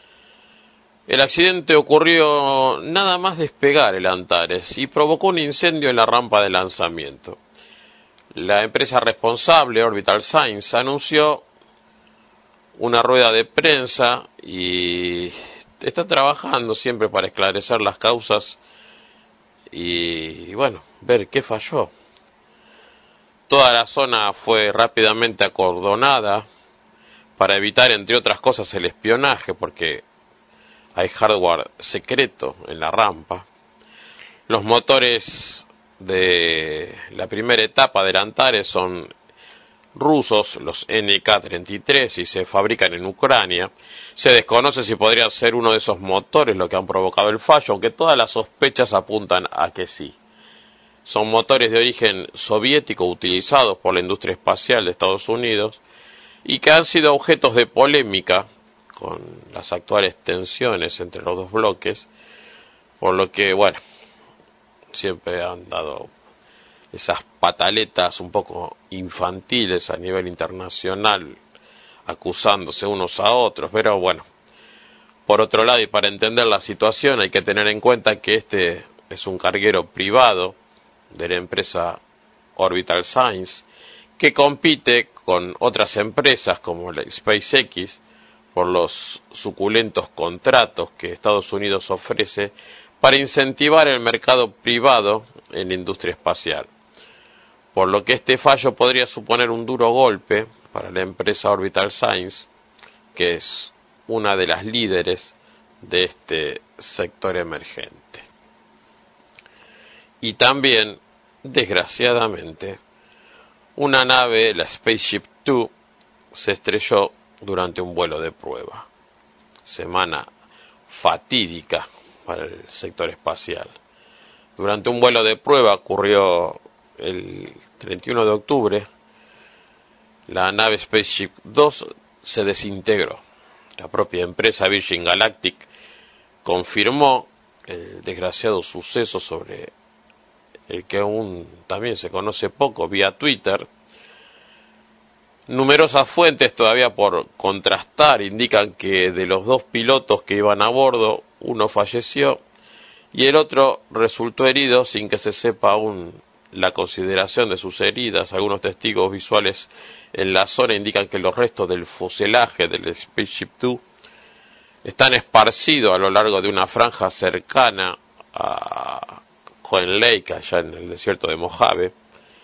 [SPEAKER 3] El accidente ocurrió nada más despegar el Antares y provocó un incendio en la rampa de lanzamiento. La empresa responsable, Orbital Science, anunció una rueda de prensa y está trabajando siempre para esclarecer las causas y, y bueno, ver qué falló. Toda la zona fue rápidamente acordonada para evitar, entre otras cosas, el espionaje, porque hay hardware secreto en la rampa. Los motores de la primera etapa del Antares son rusos, los N K treinta y tres, y se fabrican en Ucrania. Se desconoce si podría ser uno de esos motores lo que han provocado el fallo, aunque todas las sospechas apuntan a que sí. Son motores de origen soviético utilizados por la industria espacial de Estados Unidos y que han sido objetos de polémica con las actuales tensiones entre los dos bloques, por lo que, bueno, siempre han dado esas pataletas un poco infantiles a nivel internacional, acusándose unos a otros, pero bueno, por otro lado, y para entender la situación hay que tener en cuenta que este es un carguero privado de la empresa Orbital Science, que compite con otras empresas como la SpaceX por los suculentos contratos que Estados Unidos ofrece para incentivar el mercado privado en la industria espacial. Por lo que este fallo podría suponer un duro golpe para la empresa Orbital Science, que es una de las líderes de este sector emergente. Y también, desgraciadamente, una nave, la Spaceship dos, se estrelló durante un vuelo de prueba. Semana fatídica para el sector espacial. Durante un vuelo de prueba ocurrió el treinta y uno de octubre, la nave Spaceship dos se desintegró. La propia empresa Virgin Galactic confirmó el desgraciado suceso sobre el que aún también se conoce poco vía Twitter. Numerosas fuentes todavía por contrastar indican que de los dos pilotos que iban a bordo, uno falleció y el otro resultó herido sin que se sepa aún la consideración de sus heridas. Algunos testigos visuales en la zona indican que los restos del fuselaje del Spaceship dos están esparcidos a lo largo de una franja cercana a Coen Lake, allá en el desierto de Mojave.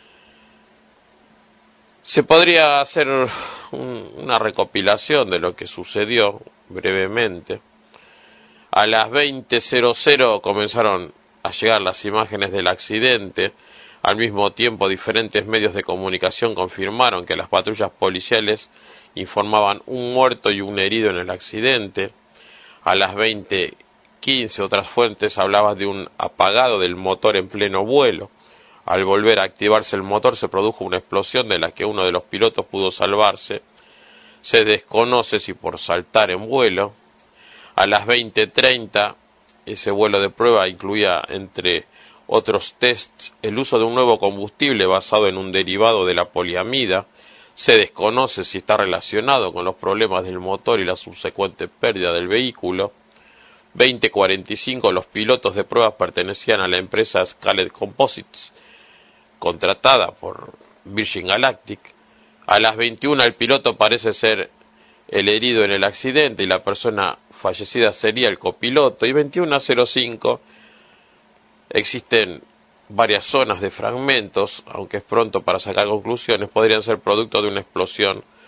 [SPEAKER 3] Se podría hacer un, una recopilación de lo que sucedió brevemente. A las veinte cero comenzaron a llegar las imágenes del accidente. Al mismo tiempo, diferentes medios de comunicación confirmaron que las patrullas policiales informaban un muerto y un herido en el accidente. A las veinte quince otras fuentes hablaban de un apagado del motor en pleno vuelo. Al volver a activarse el motor se produjo una explosión de la que uno de los pilotos pudo salvarse. Se desconoce si por saltar en vuelo. A las veinte treinta ese vuelo de prueba incluía, entre otros tests, el uso de un nuevo combustible basado en un derivado de la poliamida. Se desconoce si está relacionado con los problemas del motor y la subsecuente pérdida del vehículo. veinte cuarenta y cinco los pilotos de pruebas pertenecían a la empresa Scarlet Composites, contratada por Virgin Galactic. A las veintiuna el piloto parece ser el herido en el accidente y la persona fallecida sería el copiloto. Y veintiuno cero cinco existen varias zonas de fragmentos, aunque es pronto para sacar conclusiones. Podrían ser producto de una explosión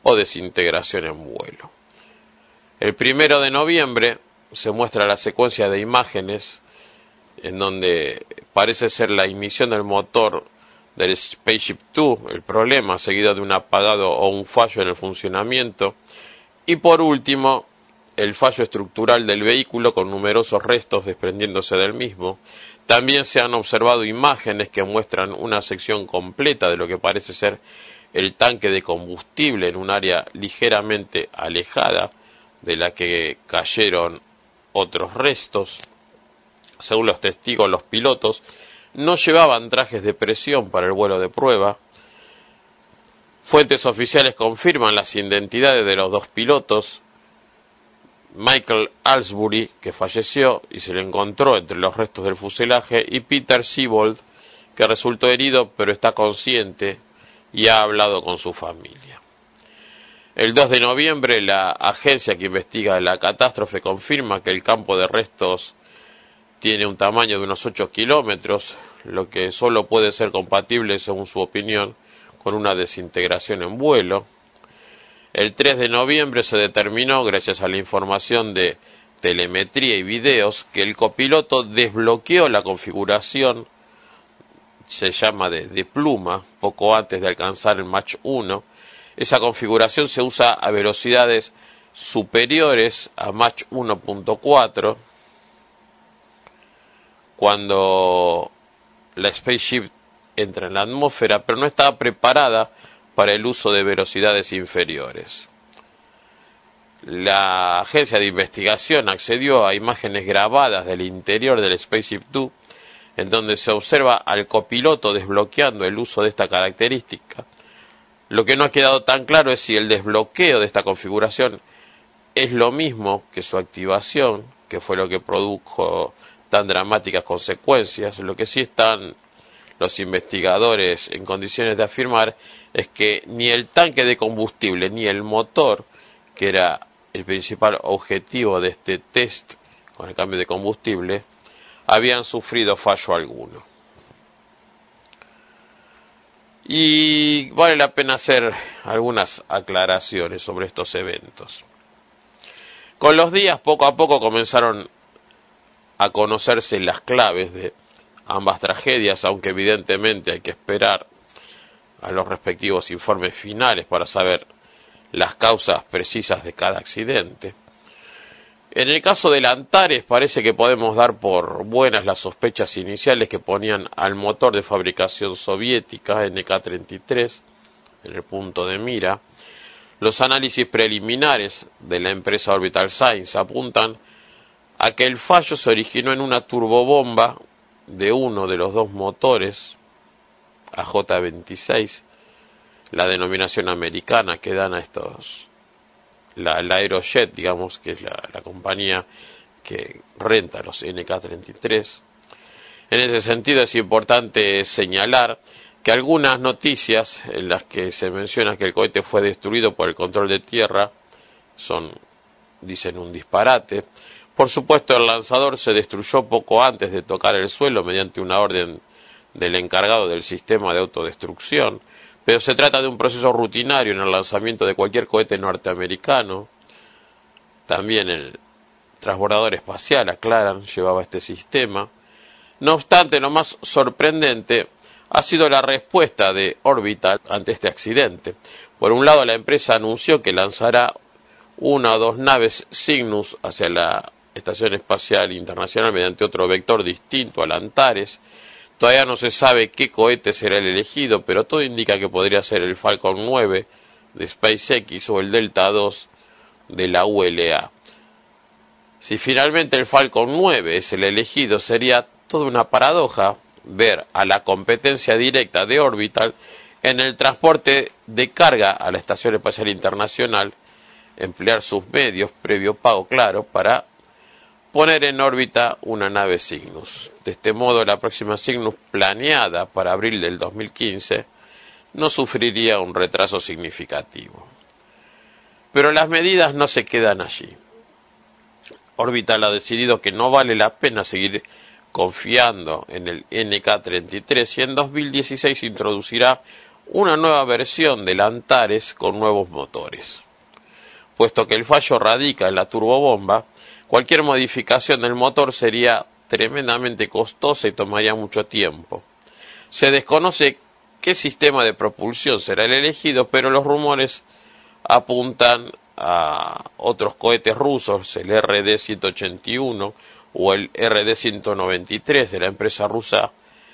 [SPEAKER 3] o desintegración en vuelo. El primero de noviembre se muestra la secuencia de imágenes en donde parece ser la ignición del motor del Spaceship dos, el problema, seguido de un apagado o un fallo en el funcionamiento, y por último, el fallo estructural del vehículo con numerosos restos desprendiéndose del mismo. También se han observado imágenes que muestran una sección completa de lo que parece ser el tanque de combustible en un área ligeramente alejada de la que cayeron otros restos. Según los testigos, los pilotos no llevaban trajes de presión para el vuelo de prueba. Fuentes oficiales confirman las identidades de los dos pilotos. Michael Alsbury, que falleció y se le encontró entre los restos del fuselaje, y Peter Siebold, que resultó herido pero está consciente y ha hablado con su familia. El dos de noviembre, la agencia que investiga la catástrofe confirma que el campo de restos tiene un tamaño de unos ocho kilómetros, lo que solo puede ser compatible, según su opinión, con una desintegración en vuelo. El tres de noviembre se determinó, gracias a la información de telemetría y videos, que el copiloto desbloqueó la configuración, se llama de, de pluma, poco antes de alcanzar el Mach uno. Esa configuración se usa a velocidades superiores a Mach uno punto cuatro, cuando la Spaceship entra en la atmósfera, pero no estaba preparada para el uso de velocidades inferiores. La agencia de investigación accedió a imágenes grabadas del interior del Spaceship dos, en donde se observa al copiloto desbloqueando el uso de esta característica. Lo que no ha quedado tan claro es si el desbloqueo de esta configuración es lo mismo que su activación, que fue lo que produjo tan dramáticas consecuencias. Lo que sí están los investigadores en condiciones de afirmar es que ni el tanque de combustible ni el motor, que era el principal objetivo de este test con el cambio de combustible, habían sufrido fallo alguno. Y vale la pena hacer algunas aclaraciones sobre estos eventos. Con los días, poco a poco comenzaron a conocerse las claves de ambas tragedias, aunque evidentemente hay que esperar a los respectivos informes finales para saber las causas precisas de cada accidente. En el caso del Antares parece que podemos dar por buenas las sospechas iniciales que ponían al motor de fabricación soviética N K treinta y tres en el punto de mira. Los análisis preliminares de la empresa Orbital Science apuntan a que el fallo se originó en una turbobomba de uno de los dos motores, A J veintiséis, la denominación americana que dan a estos, la, la Aerojet, digamos, que es la, la compañía que renta los N K treinta y tres. En ese sentido es importante señalar que algunas noticias en las que se menciona que el cohete fue destruido por el control de tierra son, dicen, un disparate. Por supuesto, el lanzador se destruyó poco antes de tocar el suelo mediante una orden del encargado del sistema de autodestrucción, pero se trata de un proceso rutinario en el lanzamiento de cualquier cohete norteamericano. También el transbordador espacial, aclaran, llevaba este sistema. No obstante, lo más sorprendente ha sido la respuesta de Orbital ante este accidente. Por un lado, la empresa anunció que lanzará una o dos naves Cygnus hacia la Estación Espacial Internacional mediante otro vector distinto al Antares. Todavía no se sabe qué cohete será el elegido, pero todo indica que podría ser el Falcon nueve de SpaceX o el Delta dos de la U L A. Si finalmente el Falcon nueve es el elegido, sería toda una paradoja ver a la competencia directa de Orbital en el transporte de carga a la Estación Espacial Internacional, emplear sus medios, previo pago claro, para poner en órbita una nave Cygnus. De este modo, la próxima Cygnus, planeada para abril del dos mil quince, no sufriría un retraso significativo. Pero las medidas no se quedan allí. Orbital ha decidido que no vale la pena seguir confiando en el N K treinta y tres y en dos mil dieciséis introducirá una nueva versión del Antares con nuevos motores. Puesto que el fallo radica en la turbobomba, cualquier modificación del motor sería tremendamente costosa y tomaría mucho tiempo. Se desconoce qué sistema de propulsión será el elegido, pero los rumores apuntan a otros cohetes rusos, el R D ciento ochenta y uno o el R D ciento noventa y tres de la empresa rusa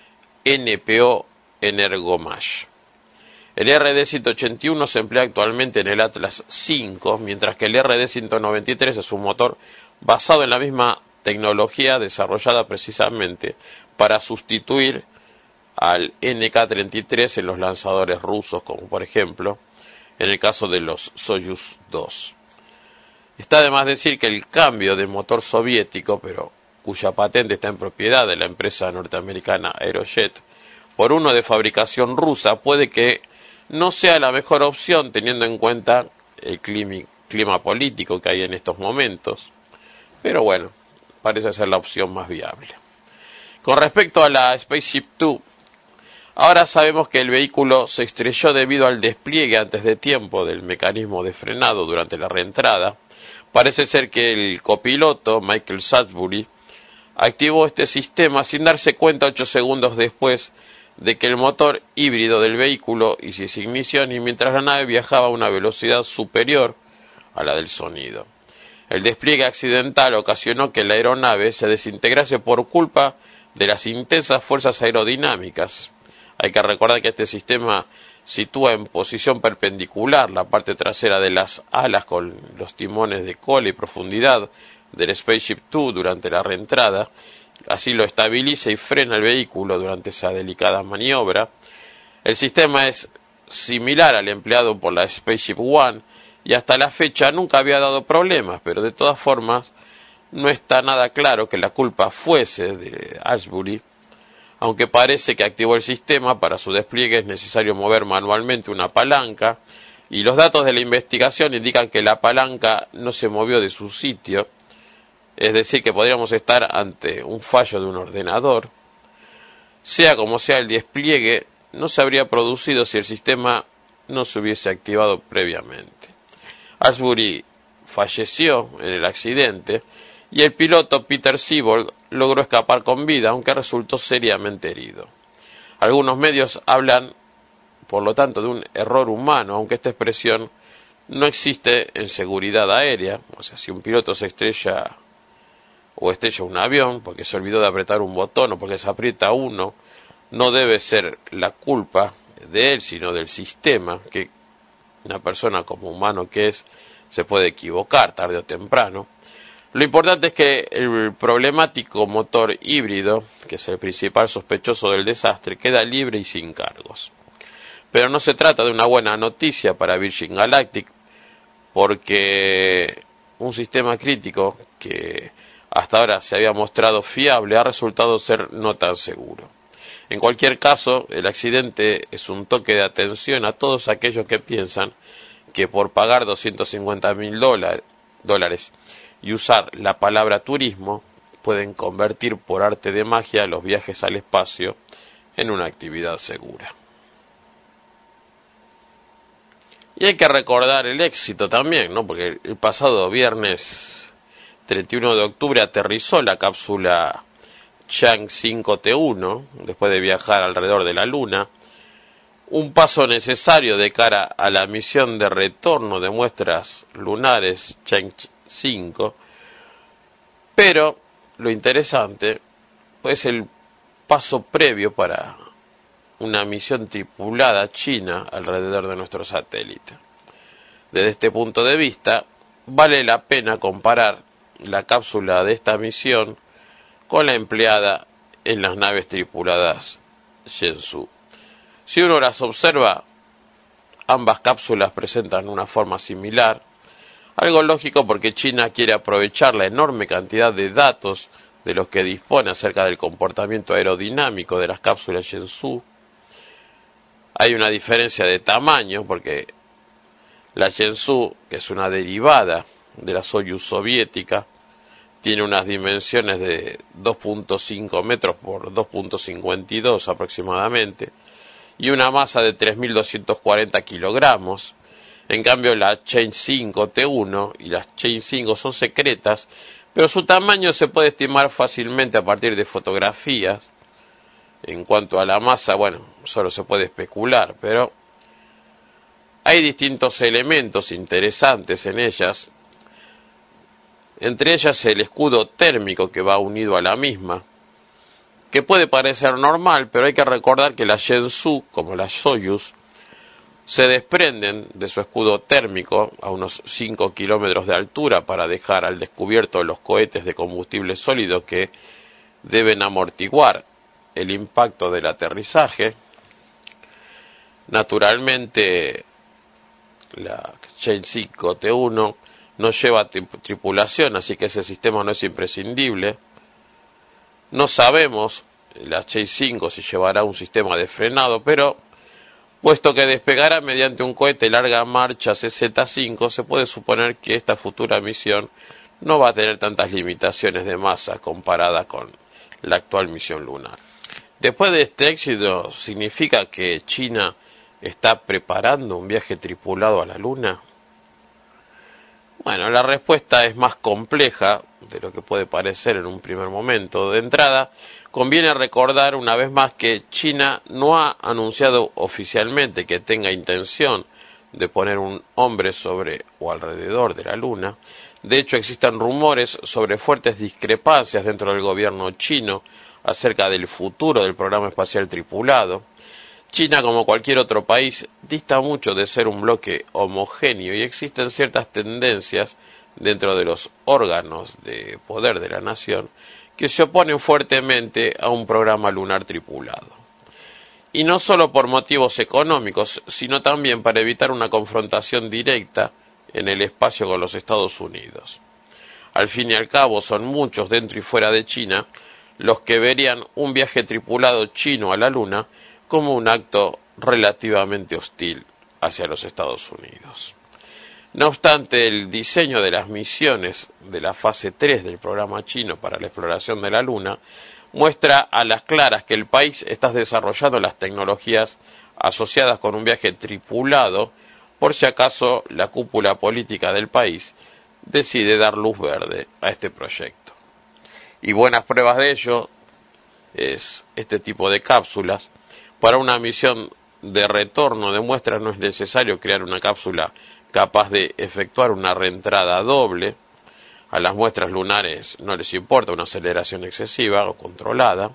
[SPEAKER 3] N P O Energomash. El R D ciento ochenta y uno se emplea actualmente en el Atlas cinco, mientras que el R D ciento noventa y tres es un motor basado en la misma tecnología desarrollada precisamente para sustituir al N K treinta y tres en los lanzadores rusos, como por ejemplo en el caso de los Soyuz dos. Está de más decir que el cambio de motor soviético, pero cuya patente está en propiedad de la empresa norteamericana Aerojet, por uno de fabricación rusa, puede que no sea la mejor opción teniendo en cuenta el clima, clima político que hay en estos momentos, pero bueno, parece ser la opción más viable. Con respecto a la Spaceship dos, ahora sabemos que el vehículo se estrelló debido al despliegue antes de tiempo del mecanismo de frenado durante la reentrada. Parece ser que el copiloto, Michael Salisbury, activó este sistema sin darse cuenta ocho segundos después de que el motor híbrido del vehículo hiciese ignición y mientras la nave viajaba a una velocidad superior a la del sonido. El despliegue accidental ocasionó que la aeronave se desintegrase por culpa de las intensas fuerzas aerodinámicas. Hay que recordar que este sistema sitúa en posición perpendicular la parte trasera de las alas con los timones de cola y profundidad del Spaceship dos durante la reentrada. Así lo estabiliza y frena el vehículo durante esa delicada maniobra. El sistema es similar al empleado por la Spaceship uno y hasta la fecha nunca había dado problemas, pero de todas formas no está nada claro que la culpa fuese de Ashbury. Aunque parece que activó el sistema, para su despliegue es necesario mover manualmente una palanca y los datos de la investigación indican que la palanca no se movió de su sitio. Es decir, que podríamos estar ante un fallo de un ordenador. Sea como sea el despliegue, no se habría producido si el sistema no se hubiese activado previamente. Ashbury falleció en el accidente y el piloto Peter Siebold logró escapar con vida, aunque resultó seriamente herido. Algunos medios hablan, por lo tanto, de un error humano, aunque esta expresión no existe en seguridad aérea. O sea, si un piloto se estrella o estrella un avión porque se olvidó de apretar un botón o porque se aprieta uno, no debe ser la culpa de él, sino del sistema, que una persona como humano que es, se puede equivocar tarde o temprano. Lo importante es que el problemático motor híbrido, que es el principal sospechoso del desastre, queda libre y sin cargos. Pero no se trata de una buena noticia para Virgin Galactic, porque un sistema crítico que hasta ahora se había mostrado fiable ha resultado ser no tan seguro. En cualquier caso, el accidente es un toque de atención a todos aquellos que piensan que por pagar doscientos cincuenta mil dólares y usar la palabra turismo pueden convertir por arte de magia los viajes al espacio en una actividad segura. Y hay que recordar el éxito también, ¿no? Porque el pasado viernes treinta y uno de octubre aterrizó la cápsula Chang cinco T uno, después de viajar alrededor de la Luna, un paso necesario de cara a la misión de retorno de muestras lunares Chang cinco, pero lo interesante es el paso previo para una misión tripulada china alrededor de nuestro satélite. Desde este punto de vista, vale la pena comparar la cápsula de esta misión con la empleada en las naves tripuladas Shenzhou. Si uno las observa, ambas cápsulas presentan una forma similar, algo lógico porque China quiere aprovechar la enorme cantidad de datos de los que dispone acerca del comportamiento aerodinámico de las cápsulas Shenzhou. Hay una diferencia de tamaño porque la Shenzhou, que es una derivada de la Soyuz soviética, tiene unas dimensiones de dos punto cinco metros por dos punto cincuenta y dos aproximadamente, y una masa de tres mil doscientos cuarenta kilogramos. En cambio, la Chang'e cinco T uno y las Chang'e cinco son secretas, pero su tamaño se puede estimar fácilmente a partir de fotografías. En cuanto a la masa, bueno, solo se puede especular, pero hay distintos elementos interesantes en ellas, entre ellas el escudo térmico que va unido a la misma, que puede parecer normal, pero hay que recordar que la Shenzhou, como la Soyuz, se desprenden de su escudo térmico a unos cinco kilómetros de altura para dejar al descubierto los cohetes de combustible sólido que deben amortiguar el impacto del aterrizaje. Naturalmente, la Chang'e cinco T uno no lleva tripulación, así que ese sistema no es imprescindible. No sabemos la Chang'e cinco si llevará un sistema de frenado, pero puesto que despegará mediante un cohete larga marcha C Z cinco, se puede suponer que esta futura misión no va a tener tantas limitaciones de masa comparada con la actual misión lunar. Después de este éxito, ¿significa que China está preparando un viaje tripulado a la Luna? Bueno, la respuesta es más compleja de lo que puede parecer en un primer momento. De entrada, conviene recordar una vez más que China no ha anunciado oficialmente que tenga intención de poner un hombre sobre o alrededor de la Luna. De hecho, existen rumores sobre fuertes discrepancias dentro del gobierno chino acerca del futuro del programa espacial tripulado. China, como cualquier otro país, dista mucho de ser un bloque homogéneo y existen ciertas tendencias dentro de los órganos de poder de la nación que se oponen fuertemente a un programa lunar tripulado. Y no solo por motivos económicos, sino también para evitar una confrontación directa en el espacio con los Estados Unidos. Al fin y al cabo, son muchos dentro y fuera de China los que verían un viaje tripulado chino a la Luna como un acto relativamente hostil hacia los Estados Unidos. No obstante, el diseño de las misiones de la fase tres del programa chino para la exploración de la Luna muestra a las claras que el país está desarrollando las tecnologías asociadas con un viaje tripulado, por si acaso la cúpula política del país decide dar luz verde a este proyecto. Y buenas pruebas de ello es este tipo de cápsulas. Para una misión de retorno de muestras no es necesario crear una cápsula capaz de efectuar una reentrada doble. A las muestras lunares no les importa una aceleración excesiva o controlada.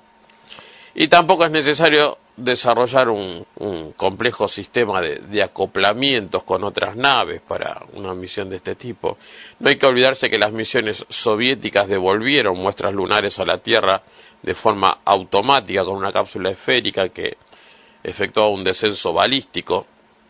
[SPEAKER 3] Y tampoco es necesario desarrollar un, un complejo sistema de, de acoplamientos con otras naves para una misión de este tipo. No hay que olvidarse que las misiones soviéticas devolvieron muestras lunares a la Tierra de forma automática con una cápsula esférica que efectuó un descenso balístico.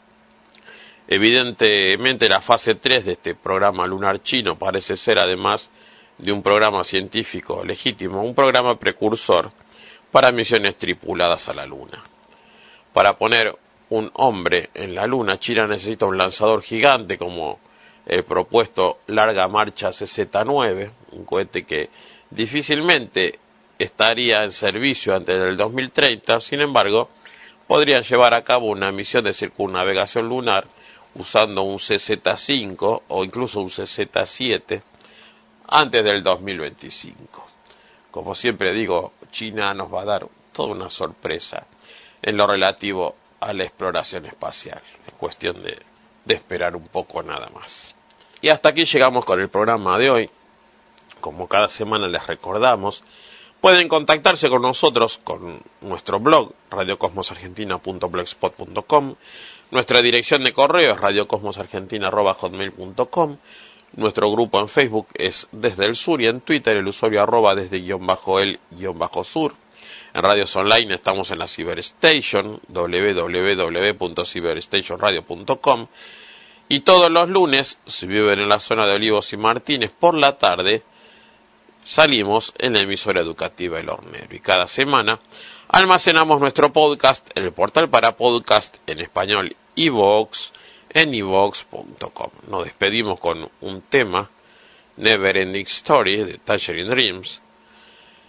[SPEAKER 3] Evidentemente la fase tres de este programa lunar chino parece ser, además de un programa científico legítimo, un programa precursor para misiones tripuladas a la Luna. Para poner un hombre en la Luna, China necesita un lanzador gigante como el propuesto Larga Marcha C Z nueve, un cohete que difícilmente estaría en servicio antes del dos mil treinta. Sin embargo, podrían llevar a cabo una misión de circunnavegación lunar usando un C Z cinco o incluso un C Z siete antes del dos mil veinticinco. Como siempre digo, China nos va a dar toda una sorpresa en lo relativo a la exploración espacial. Es cuestión de, de esperar un poco nada más. Y hasta aquí llegamos con el programa de hoy. Como cada semana les recordamos, pueden contactarse con nosotros con nuestro blog radio cosmos argentina punto blogspot punto com, nuestra dirección de correo es radio cosmos argentina arroba hotmail punto com, nuestro grupo en Facebook es Desde el Sur y en Twitter el usuario arroba desde guión bajo el guión bajo sur. En radios online estamos en la Cyberstation, doble u doble u doble u punto cyberstation radio punto com, y todos los lunes, si viven en la zona de Olivos y Martínez, por la tarde salimos en la emisora educativa El Hornero. Y cada semana almacenamos nuestro podcast en el portal para podcast en español iVoox, en iVoox punto com. Nos despedimos con un tema, Never Ending Story, de Tangerine Dreams.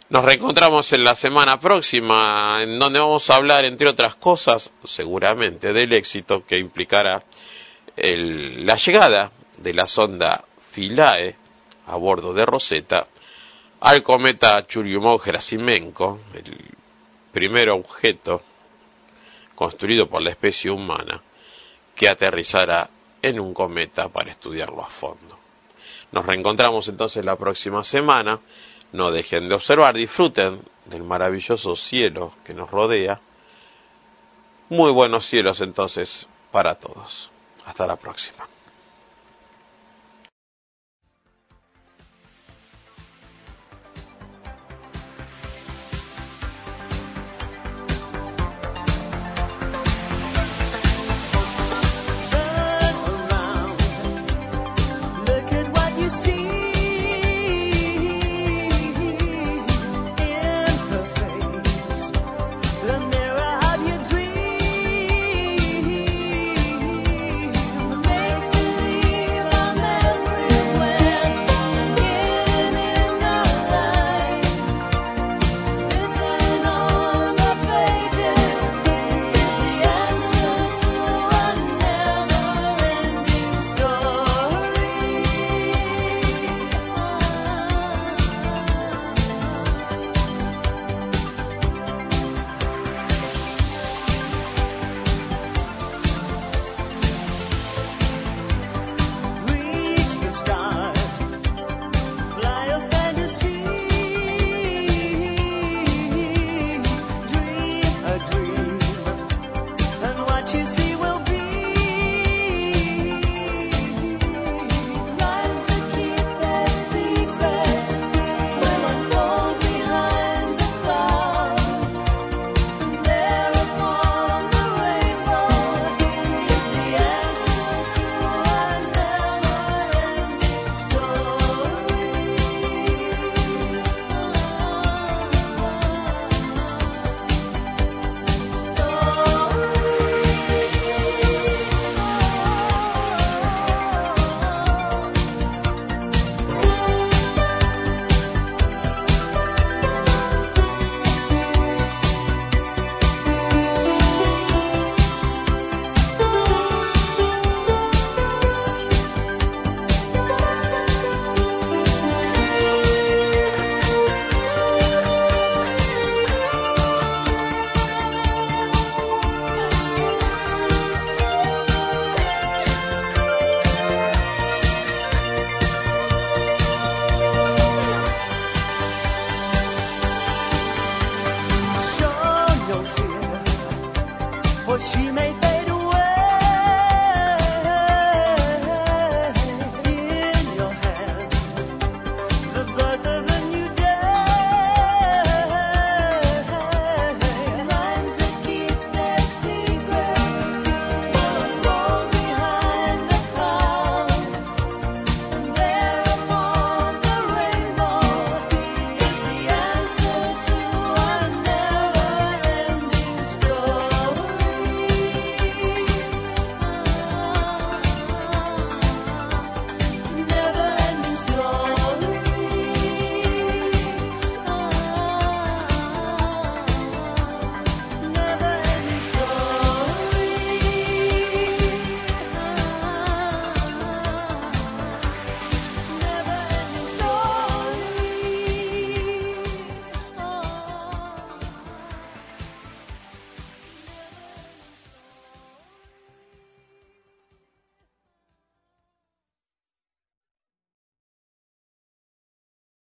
[SPEAKER 3] Nos reencontramos en la semana próxima, en donde vamos a hablar, entre otras cosas, seguramente, del éxito que implicará el, la llegada de la sonda Philae a bordo de Rosetta al cometa Churyumov-Gerasimenko, el primer objeto construido por la especie humana que aterrizará en un cometa para estudiarlo a fondo. Nos reencontramos entonces la próxima semana. No dejen de observar, disfruten del maravilloso cielo que nos rodea. Muy buenos cielos entonces para todos. Hasta la próxima.
[SPEAKER 4] She